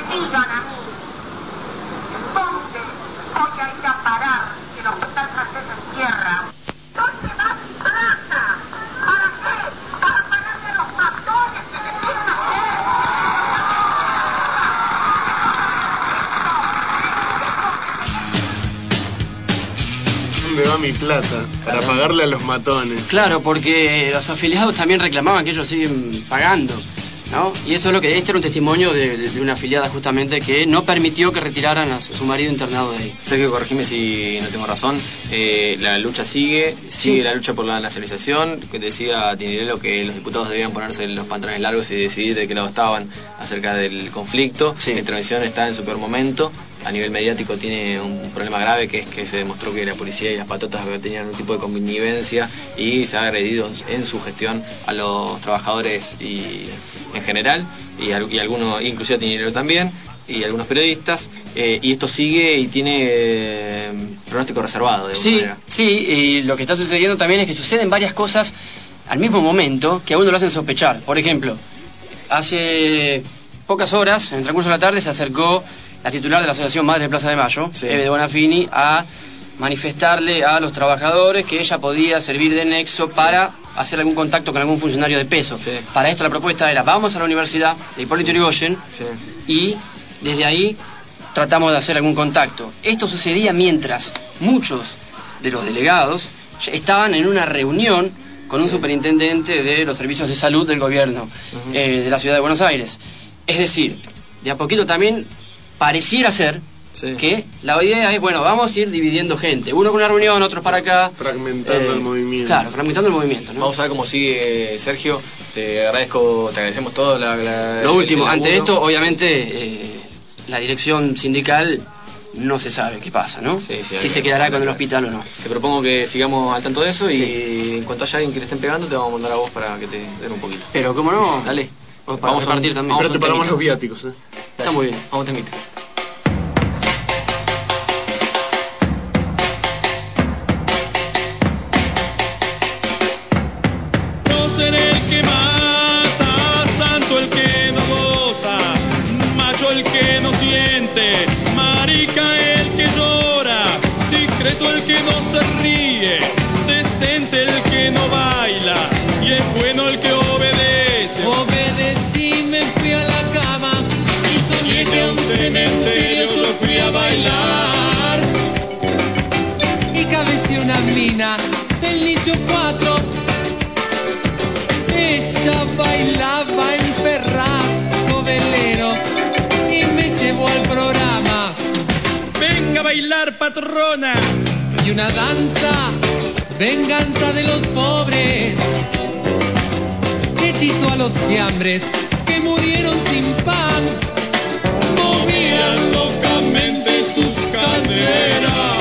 Speaker 10: digan a mí, ¿dónde voy a ir a parar que el hospital francés en tierra? ¿Dónde va mi plata? ¿Para qué? Para pagarle a los matones que me quieren hacer.
Speaker 1: ¿Dónde va mi plata? Para pagarle a los matones.
Speaker 7: Claro, porque los afiliados también reclamaban que ellos siguen pagando, ¿no? Y eso es lo que... Este era un testimonio de, de, de una afiliada justamente que no permitió que retiraran a su marido internado de ahí.
Speaker 3: Sergio, corregime si no tengo razón. Eh, la lucha sigue, sigue sí. La lucha por la nacionalización. Que decía Tinelelo que los diputados debían ponerse los pantalones largos y decidir de qué lado estaban acerca del conflicto. Sí. La intervención está en su peor momento. A nivel mediático tiene un problema grave, que es que se demostró que la policía y las patotas tenían un tipo de connivencia y se ha agredido en su gestión a los trabajadores y en general, y, y algunos, inclusive a Tinelero también, y algunos periodistas, eh, y esto sigue y tiene eh, pronóstico reservado de alguna
Speaker 7: sí,
Speaker 3: manera.
Speaker 7: Sí, y lo que está sucediendo también es que suceden varias cosas al mismo momento que a uno lo hacen sospechar. Por ejemplo, hace pocas horas, en el transcurso de la tarde, se acercó la titular de la Asociación Madres de Plaza de Mayo, sí. Eve de Bonafini, a manifestarle a los trabajadores que ella podía servir de nexo para sí. hacer algún contacto con algún funcionario de peso. Sí. Para esto la propuesta era, vamos a la Universidad de Hipólito Yrigoyen sí. y desde ahí tratamos de hacer algún contacto. Esto sucedía mientras muchos de los delegados estaban en una reunión con un sí. superintendente de los servicios de salud del gobierno uh-huh. eh, de la ciudad de Buenos Aires. Es decir, de a poquito también pareciera ser sí. que la idea es, bueno, vamos a ir dividiendo gente, uno con una reunión, otros para acá,
Speaker 1: fragmentando eh, el movimiento.
Speaker 7: Claro, fragmentando el movimiento, ¿no?
Speaker 3: Vamos a ver cómo sigue Sergio. Te agradezco, te agradecemos todo la, la,
Speaker 7: lo último, ante esto obviamente eh, la dirección sindical no se sabe qué pasa, ¿no? Sí, sí, si se quedará con el hospital o no.
Speaker 3: Te propongo que sigamos al tanto de eso sí. y en cuanto haya alguien que le estén pegando te vamos a mandar a vos para que te den un poquito.
Speaker 7: Pero cómo no,
Speaker 3: dale.
Speaker 7: Vamos, vamos a partir también.
Speaker 1: Pero te paramos los viáticos, ¿eh?
Speaker 7: Está muy bien.
Speaker 3: Vamos a temite.
Speaker 6: El que no siente, marica el que llora, discreto el que no se ríe, decente el que no baila, y es bueno el que obedece.
Speaker 11: Obedecí, me fui a la cama y soñé que a un cementerio yo fui a bailar. Y cabeció una mina del nicho cuatro, ella bailaba en Ferraz, novelero, y me llevó al programa.
Speaker 6: Venga a bailar, patrona.
Speaker 11: Y una danza, venganza de los pobres, que hechizó a los fiambres que murieron sin pan.
Speaker 6: Movían locamente sus caderas.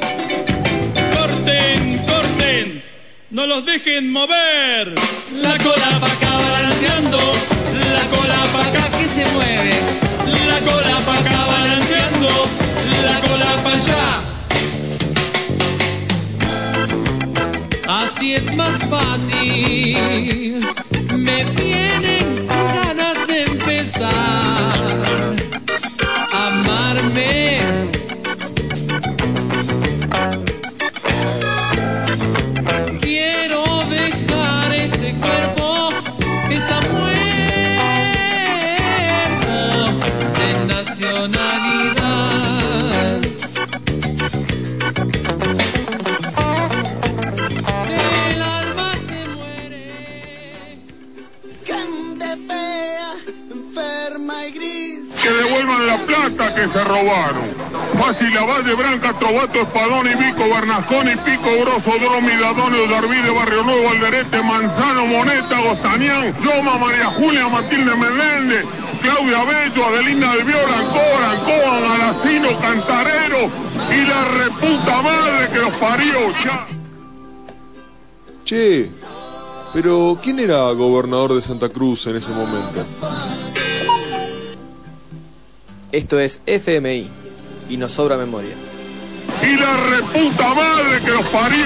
Speaker 6: Corten, corten, no los dejen mover.
Speaker 11: La cola pa' acá balanceando, la cola pa' acá que se mueve. La cola pa' acá balanceando, la cola pa' allá. Así es más fácil, me vienen ganas de empezar a amarme. Quiero dejar este cuerpo que está muerto de nacionalidad. El alma se muere.
Speaker 12: Gente fea, enferma y gris.
Speaker 13: Que devuelvan la plata que se robaron. Fácil Valle, Branca, Trovato, Espadón, Ibico, Bernasconi, Pico, Grosso, Dromida, Donio, Darvide, Barrio Nuevo, Alderete, Manzano, Moneta, Gostanián, Roma, María Julia, Matilde Meléndez, Claudia Bello, Adelina Albiol, Ancora, Ancoa, Galacino, Cantarero y la reputa madre que los parió, ya.
Speaker 14: Che, pero ¿quién era gobernador de Santa Cruz en ese momento?
Speaker 3: Esto es F M I y nos sobra memoria.
Speaker 13: Y la reputa madre que los parió.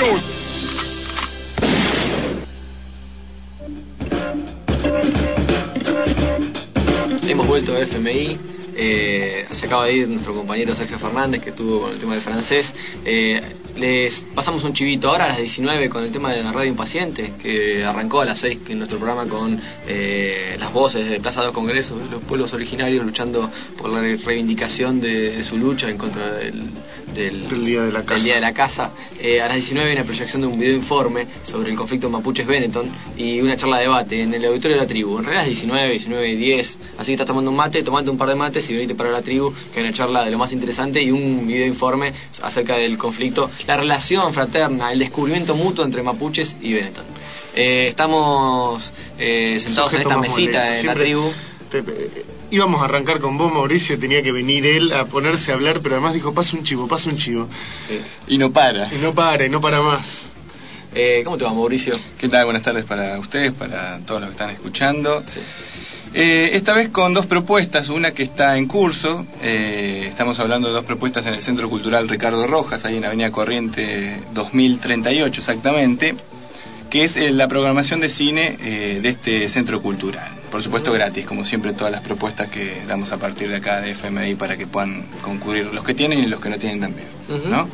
Speaker 3: Hemos vuelto a F M I Eh, se acaba de ir nuestro compañero Sergio Fernández, que estuvo con el tema del francés. Eh, les pasamos un chivito ahora a las diecinueve con el tema de la radio Impaciente, que arrancó a las seis en nuestro programa con eh, las voces de Plaza dos Congresos, de los pueblos originarios luchando por la reivindicación de, de su lucha en contra del, del,
Speaker 1: del Día de la Casa.
Speaker 3: Del Día de la Casa. Eh, a las diecinueve hay una proyección de un video informe sobre el conflicto Mapuches-Benetton y una charla de debate en el auditorio de la tribu. En realidad es diecinueve, diecinueve y diez, así que estás tomando un mate, tomate un par de mates y venite para la tribu, que hay una charla de lo más interesante y un video informe acerca del conflicto, la relación fraterna, el descubrimiento mutuo entre mapuches y Benetton. Eh, estamos eh, sentados Sujeto en esta mesita molesto. en Siempre la tribu.
Speaker 1: Te, eh, íbamos a arrancar con vos, Mauricio, tenía que venir él a ponerse a hablar, pero además dijo, pasa un chivo, pasa un chivo.
Speaker 15: Sí. Y no para.
Speaker 1: Y no para, y no para más.
Speaker 3: Eh, ¿Cómo te va, Mauricio?
Speaker 15: ¿Qué tal? Buenas tardes para ustedes, para todos los que están escuchando. Sí. Eh, esta vez con dos propuestas, una que está en curso, eh, estamos hablando de dos propuestas en el Centro Cultural Ricardo Rojas, ahí en Avenida Corriente dos mil treinta y ocho exactamente, que es eh, la programación de cine eh, de este centro cultural. Por supuesto uh-huh. gratis, como siempre todas las propuestas que damos a partir de acá de F M I para que puedan concurrir los que tienen y los que no tienen también, uh-huh. ¿no?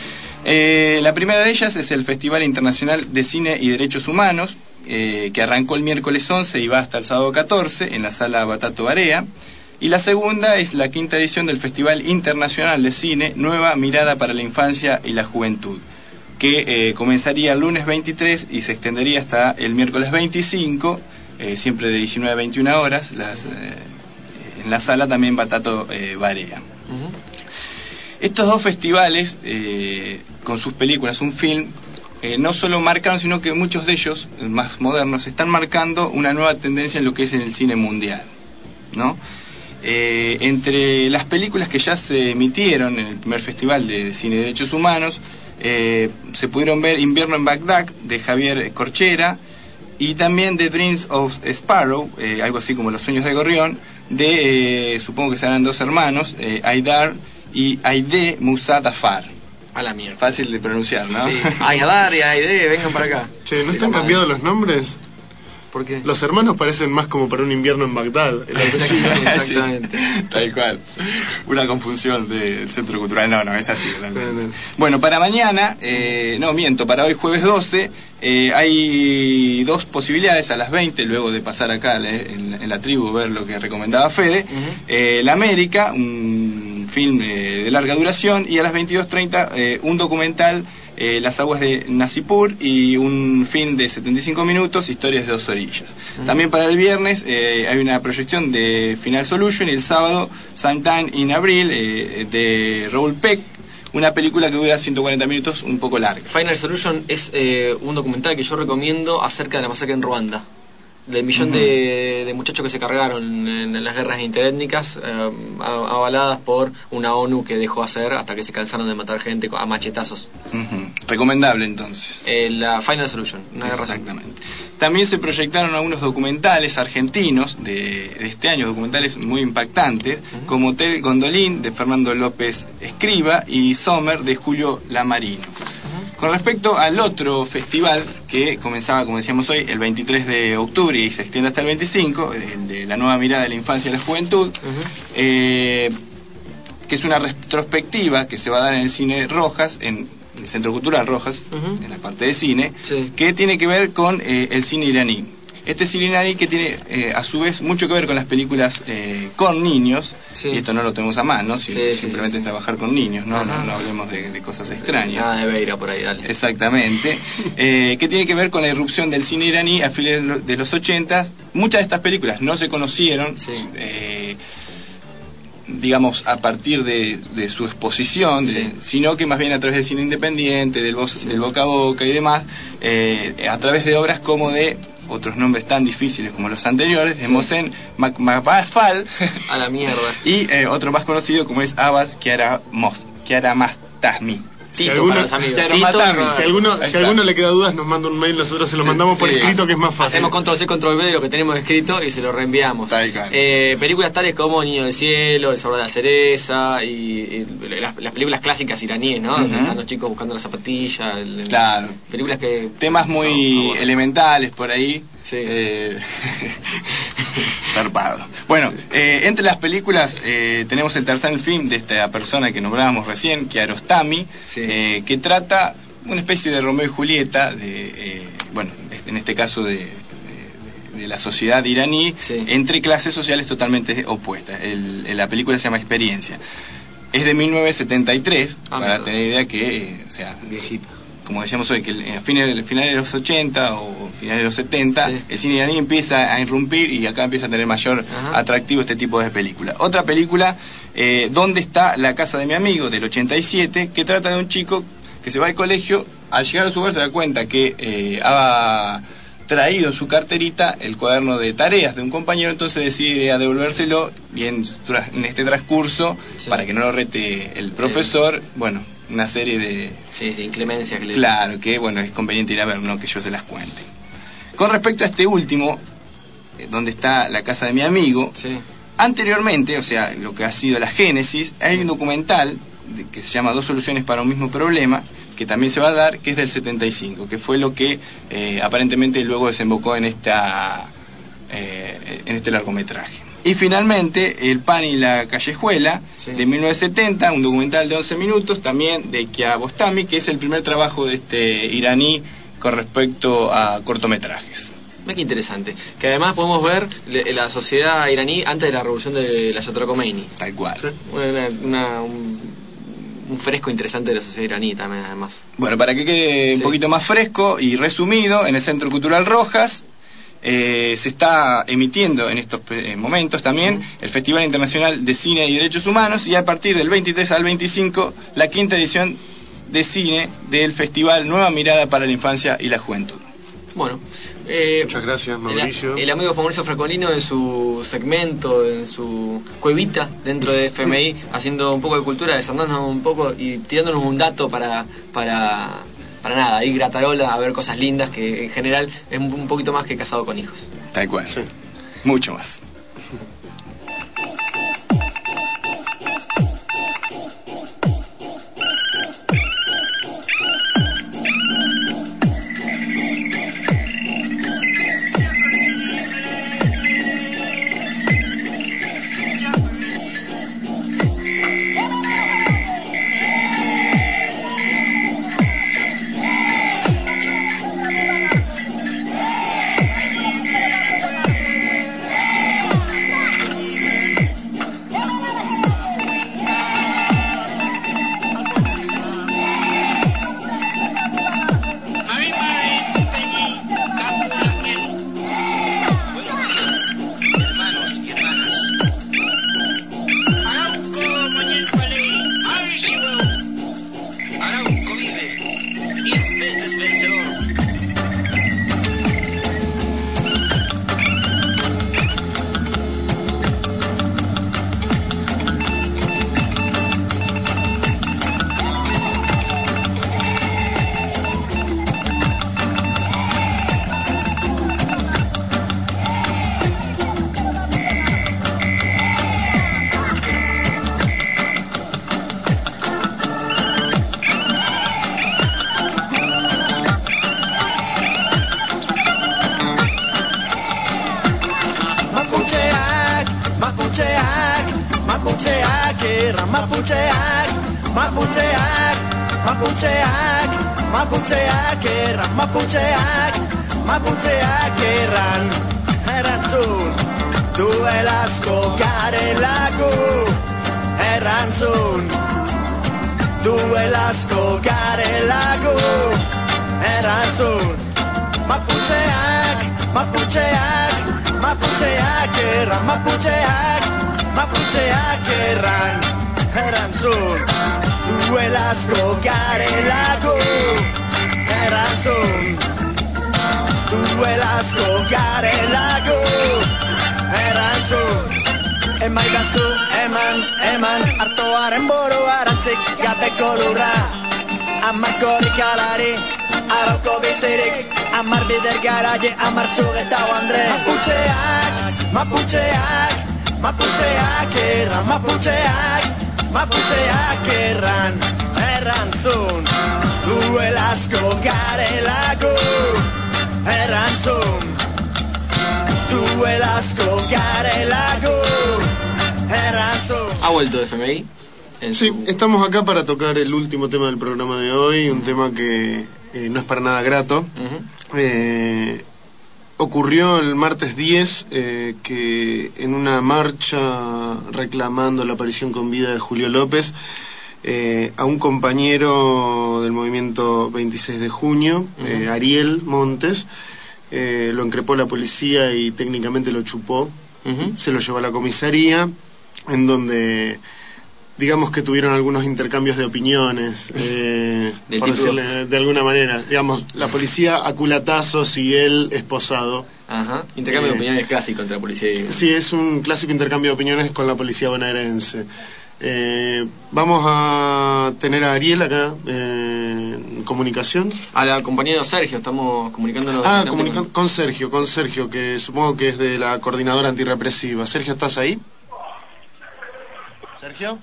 Speaker 15: Eh, la primera de ellas es el Festival Internacional de Cine y Derechos Humanos, eh, que arrancó el miércoles once y va hasta el sábado catorce en la sala Batato Barea. Y la segunda es la quinta edición del Festival Internacional de Cine Nueva Mirada para la Infancia y la Juventud, que eh, comenzaría el lunes veintitrés y se extendería hasta el miércoles veinticinco, eh, siempre de diecinueve a veintiuna horas, las, eh, en la sala también Batato eh, Barea. Uh-huh. Estos dos festivales, eh, con sus películas, un film, eh, no solo marcan, sino que muchos de ellos, más modernos, están marcando una nueva tendencia en lo que es el cine mundial, ¿no? Eh, entre las películas que ya se emitieron en el primer Festival de Cine y Derechos Humanos, eh, se pudieron ver Invierno en Bagdad, de Javier Corchera, y también The Dreams of Sparrow, eh, algo así como Los Sueños de Gorrión, de, eh, supongo que serán dos hermanos, eh, Haidar y Aidé Moussa Dafar.
Speaker 3: A la mierda.
Speaker 15: Fácil de pronunciar, ¿no?
Speaker 3: Sí. Haidar y Aidé, vengan para acá.
Speaker 1: Che, ¿no están cambiados los nombres?
Speaker 3: ¿Por qué?
Speaker 1: Los hermanos parecen más como para un invierno en Bagdad. El
Speaker 3: exactamente, exactamente.
Speaker 15: Sí, tal cual. Una confusión del Centro Cultural. No, no, es así realmente. Bueno, para mañana, eh, no, miento, para hoy jueves doce, eh, hay dos posibilidades a las veinte, luego de pasar acá en, en la tribu, ver lo que recomendaba Fede. Uh-huh. eh, La América, un film eh, de larga duración, y a las veintidós treinta eh, un documental, Eh, Las aguas de Nasipur, y un film de setenta y cinco minutos, Historias de dos orillas. Uh-huh. También para el viernes eh, hay una proyección de Final Solution, y el sábado Sometime in April, eh, de Raúl Peck, una película que dura ciento cuarenta minutos, un poco larga.
Speaker 3: Final Solution es eh, un documental que yo recomiendo acerca de la masacre en Ruanda, del millón uh-huh. de, de muchachos que se cargaron en, en las guerras interétnicas, eh, avaladas por una ONU que dejó hacer hasta que se cansaron de matar gente a machetazos.
Speaker 15: Uh-huh. Recomendable entonces.
Speaker 3: Eh, la Final Solution, una guerra.
Speaker 15: Exactamente. También se proyectaron algunos documentales argentinos de, de este año, documentales muy impactantes, uh-huh. como Hotel Gondolín, de Fernando López Escriba, y Sommer, de Julio Lamarino. Uh-huh. Con respecto al otro festival, que comenzaba, como decíamos hoy, el veintitrés de octubre y se extiende hasta el veinticinco, el de la nueva mirada de la infancia y la juventud, uh-huh. eh, que es una retrospectiva que se va a dar en el Cine Rojas, en el Centro Cultural Rojas, uh-huh. en la parte de cine, sí. que tiene que ver con eh, el cine iraní. Este cine iraní que tiene eh, a su vez mucho que ver con las películas eh, con niños, sí. y esto no lo tenemos a mano, si, sí, simplemente sí, sí. trabajar con niños, no, no, no hablemos de, de cosas extrañas.
Speaker 3: Nada de Beira por ahí, dale.
Speaker 15: Exactamente. eh, que tiene que ver con la irrupción del cine iraní a fines de los ochentas. Muchas de estas películas no se conocieron, sí. eh, digamos, a partir de, de su exposición, de, sí. sino que más bien a través del cine independiente, del, voz, sí. del boca a boca y demás, eh, a través de obras como de otros nombres tan difíciles como los anteriores, de sí. Mohsen Makbafal,
Speaker 3: a la mierda,
Speaker 15: y eh, otro más conocido como es Abbas Kiarostami.
Speaker 3: Tito, si alguno, para los amigos. Tito,
Speaker 1: no, si alguno, si alguno le queda dudas, nos manda un mail, nosotros se lo sí, mandamos sí, por escrito, hace, que es más fácil.
Speaker 3: Hacemos control C, control V de lo que tenemos escrito y se lo reenviamos. Eh, películas tales como Niño del Cielo, El sabor de la cereza, y, y las, las películas clásicas iraníes, ¿no? Uh-huh. Están los chicos buscando la zapatilla. El,
Speaker 15: claro.
Speaker 3: Películas que...
Speaker 15: Temas muy no, no, elementales por ahí.
Speaker 3: Sí.
Speaker 15: Eh, zarpado. Bueno, eh, entre las películas eh, tenemos el tercer film de esta persona que nombrábamos recién, Kiarostami, sí. eh, que trata una especie de Romeo y Julieta, de, eh, bueno, en este caso de, de, de la sociedad iraní, sí. entre clases sociales totalmente opuestas. El, la película se llama Experiencia. Es de mil novecientos setenta y tres, ah, para tener idea que, eh, o sea, viejita. Como decíamos hoy, que a finales final de los ochenta o finales de los setenta, sí. el cine iraní empieza a irrumpir y acá empieza a tener mayor Ajá. atractivo este tipo de película. Otra película, eh, ¿Dónde está la casa de mi amigo?, del ochenta y siete, que trata de un chico que se va al colegio, al llegar a su hogar se da cuenta que eh, ha traído en su carterita el cuaderno de tareas de un compañero, entonces decide a devolvérselo y en, en este transcurso, sí. para que no lo rete el profesor, sí. bueno, una serie de...
Speaker 3: Sí, sí, inclemencias que le...
Speaker 15: Claro, que bueno, es conveniente ir a ver, no que yo se las cuente. Con respecto a este último, eh, donde está la casa de mi amigo, sí. anteriormente, o sea, lo que ha sido la génesis, hay un documental de, que se llama Dos soluciones para un mismo problema, que también se va a dar, que es del setenta y cinco, que fue lo que eh, aparentemente luego desembocó en esta eh, en este largometraje. Y finalmente, El pan y la callejuela, sí. de mil novecientos setenta, un documental de once minutos, también de Kiarostami, que es el primer trabajo de este iraní con respecto a cortometrajes.
Speaker 3: Mira qué interesante. Que además podemos ver la sociedad iraní antes de la revolución de la Ayatollah Khomeini.
Speaker 15: Tal cual.
Speaker 3: ¿Sí? Una, una, un, un fresco interesante de la sociedad iraní también, además.
Speaker 15: Bueno, para que quede sí. un poquito más fresco y resumido, en el Centro Cultural Rojas eh, se está emitiendo en estos eh, momentos también uh-huh. el Festival Internacional de Cine y Derechos Humanos, y a partir del veintitrés al veinticinco la quinta edición de cine del Festival Nueva Mirada para la Infancia y la Juventud.
Speaker 3: Bueno, eh,
Speaker 1: muchas gracias, Mauricio.
Speaker 3: El, el amigo Mauricio Fracolino en su segmento, en su cuevita dentro de F M I, haciendo un poco de cultura, desandándonos un poco y tirándonos un dato para para para nada, ir gratarola a ver cosas lindas, que en general es un poquito más que casado con hijos.
Speaker 15: Tal cual, sí. Mucho más.
Speaker 6: Amar sugeta o André Mapucheak, Mapucheak, Mapucheak erran, Mapucheak, Mapucheak erran, errantzun, duel asko garelako, errantzun, duel asko garelako.
Speaker 3: Instituto de F M I.
Speaker 1: Sí, su... estamos acá para tocar el último tema del programa de hoy, un uh-huh. tema que eh, no es para nada grato. Uh-huh. Eh, ocurrió el martes diez eh, que en una marcha reclamando la aparición con vida de Julio López, eh, a un compañero del movimiento veintiséis de junio, uh-huh. eh, Ariel Montes, eh, lo increpó la policía y técnicamente lo chupó. Uh-huh. Se lo llevó a la comisaría, en donde digamos que tuvieron algunos intercambios de opiniones, eh, de por tipo... decirle de alguna manera, digamos, la policía a culatazos y él esposado.
Speaker 3: Ajá. Intercambio eh, de opiniones clásico entre la policía y...
Speaker 1: Sí, es un clásico intercambio de opiniones con la policía bonaerense. Eh, vamos a tener a Ariel acá eh, en comunicación.
Speaker 3: A la compañero Sergio, estamos comunicándonos.
Speaker 1: Ah, comunica- con... con Sergio, con Sergio, que supongo que es de la coordinadora antirrepresiva. Sergio, ¿estás ahí? ¿Sergio?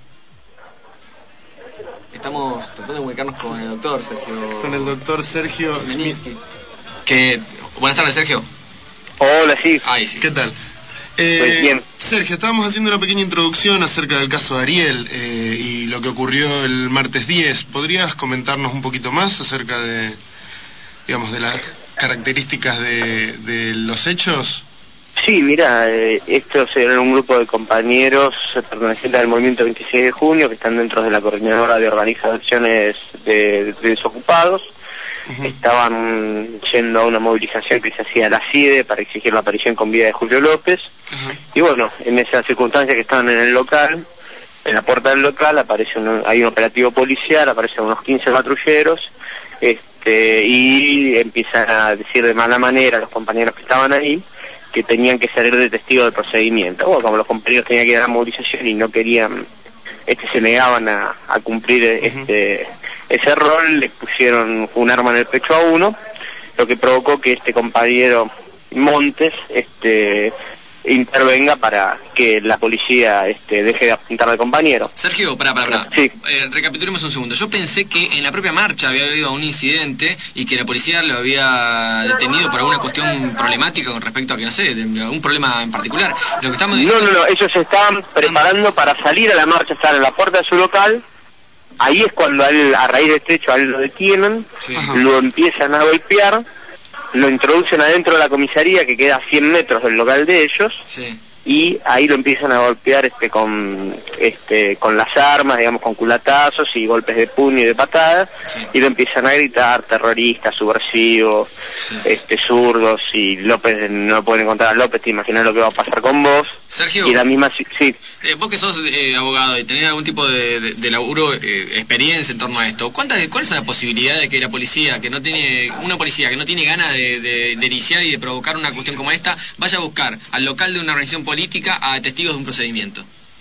Speaker 3: Estamos tratando de comunicarnos con el doctor Sergio.
Speaker 1: Con el doctor Sergio Smith.
Speaker 3: Que... Buenas tardes, Sergio.
Speaker 16: Hola, sí.
Speaker 3: Ay, sí.
Speaker 1: ¿Qué tal? Eh, bien. Sergio, estábamos haciendo una pequeña introducción acerca del caso de Ariel eh, y lo que ocurrió el martes diez. ¿Podrías comentarnos un poquito más acerca de, digamos, de las características de, de los hechos?
Speaker 16: Sí, mira, eh, estos eran un grupo de compañeros pertenecientes al movimiento veintiséis de junio que están dentro de la coordinadora de organizaciones de, de desocupados. Uh-huh. Estaban yendo a una movilización que se hacía a la C I D E para exigir la aparición con vida de Julio López. Uh-huh. Y bueno, en esa circunstancia que estaban en el local, en la puerta del local aparece un, hay un operativo policial, aparecen unos quince patrulleros, este, y empiezan a decir de mala manera a los compañeros que estaban ahí que tenían que salir de testigo del procedimiento. Bueno, como los compañeros tenían que ir a la movilización y no querían, este, se negaban a, a cumplir este uh-huh. ese rol, les pusieron un arma en el pecho a uno, lo que provocó que este compañero Montes este intervenga para que la policía este deje de apuntar al compañero.
Speaker 3: Sergio, pará, pará, pará.
Speaker 16: Sí.
Speaker 3: Eh, recapitulemos un segundo. Yo pensé que en la propia marcha había habido un incidente y que la policía lo había detenido por alguna cuestión problemática con respecto a que, no sé, de algún problema en particular. Lo que estamos diciendo...
Speaker 16: No, no, no, ellos se estaban preparando para salir a la marcha, estaban en la puerta de su local. Ahí es cuando a, él, a raíz de este hecho a él lo detienen, sí. Lo empiezan a golpear, lo introducen adentro de la comisaría que queda a cien metros del local de ellos,
Speaker 3: sí.
Speaker 16: Y ahí lo empiezan a golpear este con este con las armas, digamos, con culatazos y golpes de puño y de patadas, sí. Y lo empiezan a gritar terrorista, subversivo, sí. este zurdos, y López, no pueden encontrar a López, te imaginas lo que va a pasar con vos.
Speaker 3: Sergio,
Speaker 16: y la misma, sí.
Speaker 3: Eh, vos que sos eh, abogado y tenés algún tipo de, de, de laburo, eh, experiencia en torno a esto, ¿cuántas, ¿cuáles son las posibilidades de que la policía, que no tiene, una policía que no tiene ganas de, de, de iniciar y de provocar una cuestión como esta, vaya a buscar al local de una organización política a testigos de un procedimiento?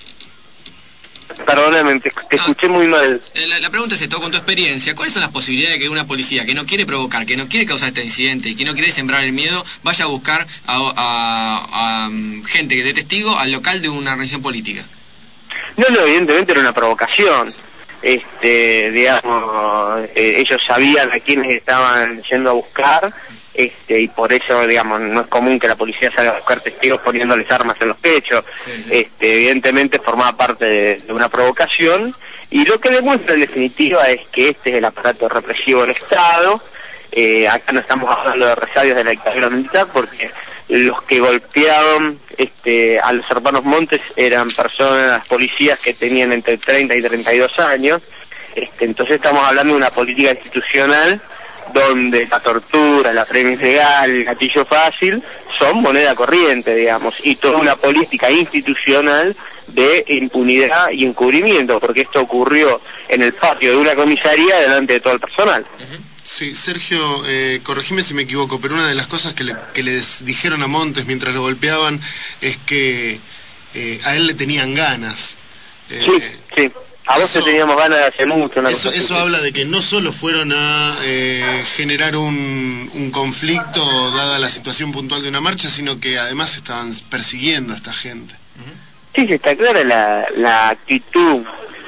Speaker 16: Perdóname, te, te no, escuché muy mal.
Speaker 3: La, la pregunta es esto, con tu experiencia, ¿cuáles son las posibilidades de que una policía que no quiere provocar, que no quiere causar este incidente y que no quiere sembrar el miedo, vaya a buscar a, a, a, a gente de testigo al local de una organización política?
Speaker 16: No, no, evidentemente era una provocación. Este, digamos, eh, ellos sabían a quiénes estaban yendo a buscar. Este, y por eso, digamos, no es común que la policía salga a buscar testigos poniéndoles armas en los pechos. Sí, sí. Este, evidentemente formaba parte de, de una provocación, y lo que demuestra en definitiva es que este es el aparato represivo del Estado. Eh, acá no estamos hablando de resabios de la dictadura militar, porque los que golpearon este, a los hermanos Montes eran personas, policías que tenían entre treinta y treinta y dos años. Este, entonces estamos hablando de una política institucional donde la tortura, la premisa ilegal, el gatillo fácil son moneda corriente, digamos, y toda una política institucional de impunidad y encubrimiento, porque esto ocurrió en el patio de una comisaría delante de todo el personal.
Speaker 1: Sí, Sergio, eh, corregime si me equivoco, pero una de las cosas que, le, que les dijeron a Montes mientras lo golpeaban es que eh, a él le tenían ganas.
Speaker 16: Eh, sí, sí. A vos te teníamos ganas de hace mucho. Una
Speaker 1: eso
Speaker 16: cosa
Speaker 1: eso habla de que no solo fueron a eh, generar un, un conflicto dada la situación puntual de una marcha, sino que además estaban persiguiendo a esta gente.
Speaker 16: Sí, sí, está clara la, la actitud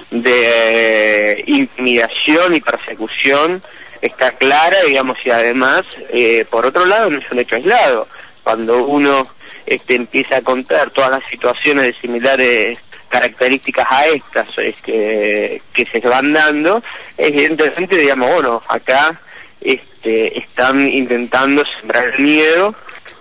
Speaker 16: de eh, intimidación y persecución, está clara, digamos, y además, eh, por otro lado, no es un hecho aislado. Cuando uno este, empieza a contar todas las situaciones de similares características a estas este, que se van dando, evidentemente, digamos, bueno, acá este, están intentando sembrar el miedo,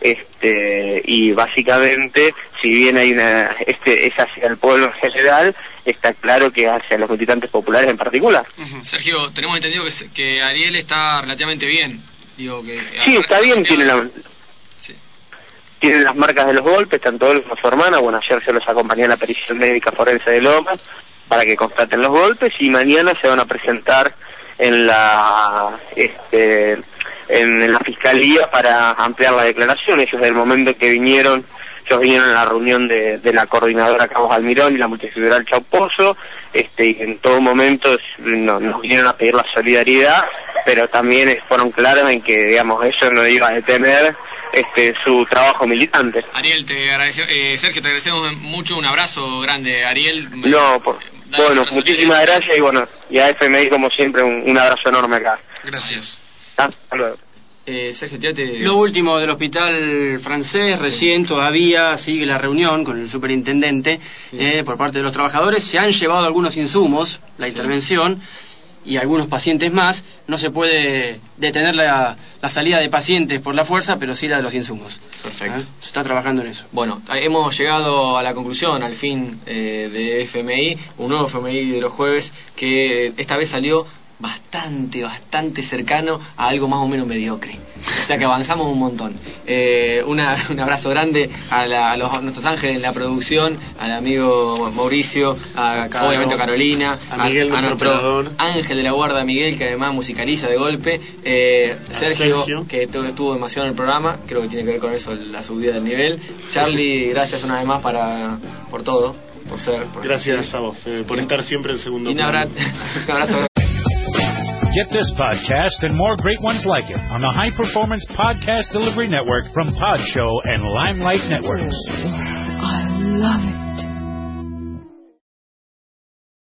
Speaker 16: este, y básicamente, si bien hay una, este, es hacia el pueblo en general, está claro que hacia los militantes populares en particular.
Speaker 3: Uh-huh. Sergio, tenemos entendido que, que Ariel está relativamente bien. Digo que,
Speaker 16: sí, está bien, tiene la... Sí. Tienen las marcas de los golpes, tanto él como su hermana. Bueno, ayer se los acompañé en la pericia médica forense de Lomas para que constaten los golpes, y mañana se van a presentar en la este en, en la fiscalía para ampliar la declaración. Ellos, desde el momento que vinieron, ellos vinieron a la reunión de, de la coordinadora Carlos Almirón y la multifederal Chauposo, este, y en todo momento no, nos vinieron a pedir la solidaridad, pero también fueron claros en que, digamos, eso no iba a detener este su trabajo militante.
Speaker 3: Ariel, te agradecemos, eh, Sergio, te agradecemos mucho, un abrazo grande, Ariel.
Speaker 16: No, por, bueno, muchísimas gracias, y bueno, y a F M I como siempre un, un abrazo enorme acá.
Speaker 3: Gracias.
Speaker 16: Hasta luego.
Speaker 3: Eh, Sergio, tírate...
Speaker 7: Lo último del hospital francés, sí. Recién todavía sigue la reunión con el superintendente, sí. eh, por parte de los trabajadores. Se han llevado algunos insumos, la sí. intervención, y algunos pacientes más. No se puede detener la, la salida de pacientes por la fuerza, pero sí la de los insumos.
Speaker 3: Perfecto. ¿Eh?
Speaker 7: Se está trabajando en eso.
Speaker 3: Bueno, hemos llegado a la conclusión, al fin, eh, de F M I, un nuevo F M I de los jueves, que esta vez salió bastante, bastante cercano a algo más o menos mediocre. O sea que avanzamos un montón. Eh, una, un abrazo grande a, la, a, los, a nuestros ángeles en la producción, al amigo Mauricio, a, Caro, obviamente a Carolina,
Speaker 1: a, Miguel,
Speaker 3: a, a nuestro operador. Ángel de la guarda Miguel, que además musicaliza de golpe, eh, Sergio, Sergio, que estuvo demasiado en el programa, creo que tiene que ver con eso, la subida del nivel. Charlie, gracias una vez más para por todo, por ser... Por
Speaker 1: gracias a vos, eh, por estar siempre en segundo
Speaker 3: plano. Un abrazo.
Speaker 17: Get this podcast and more great ones like it on the High Performance Podcast Delivery Network from Podshow and Limelight Networks.
Speaker 18: I love it.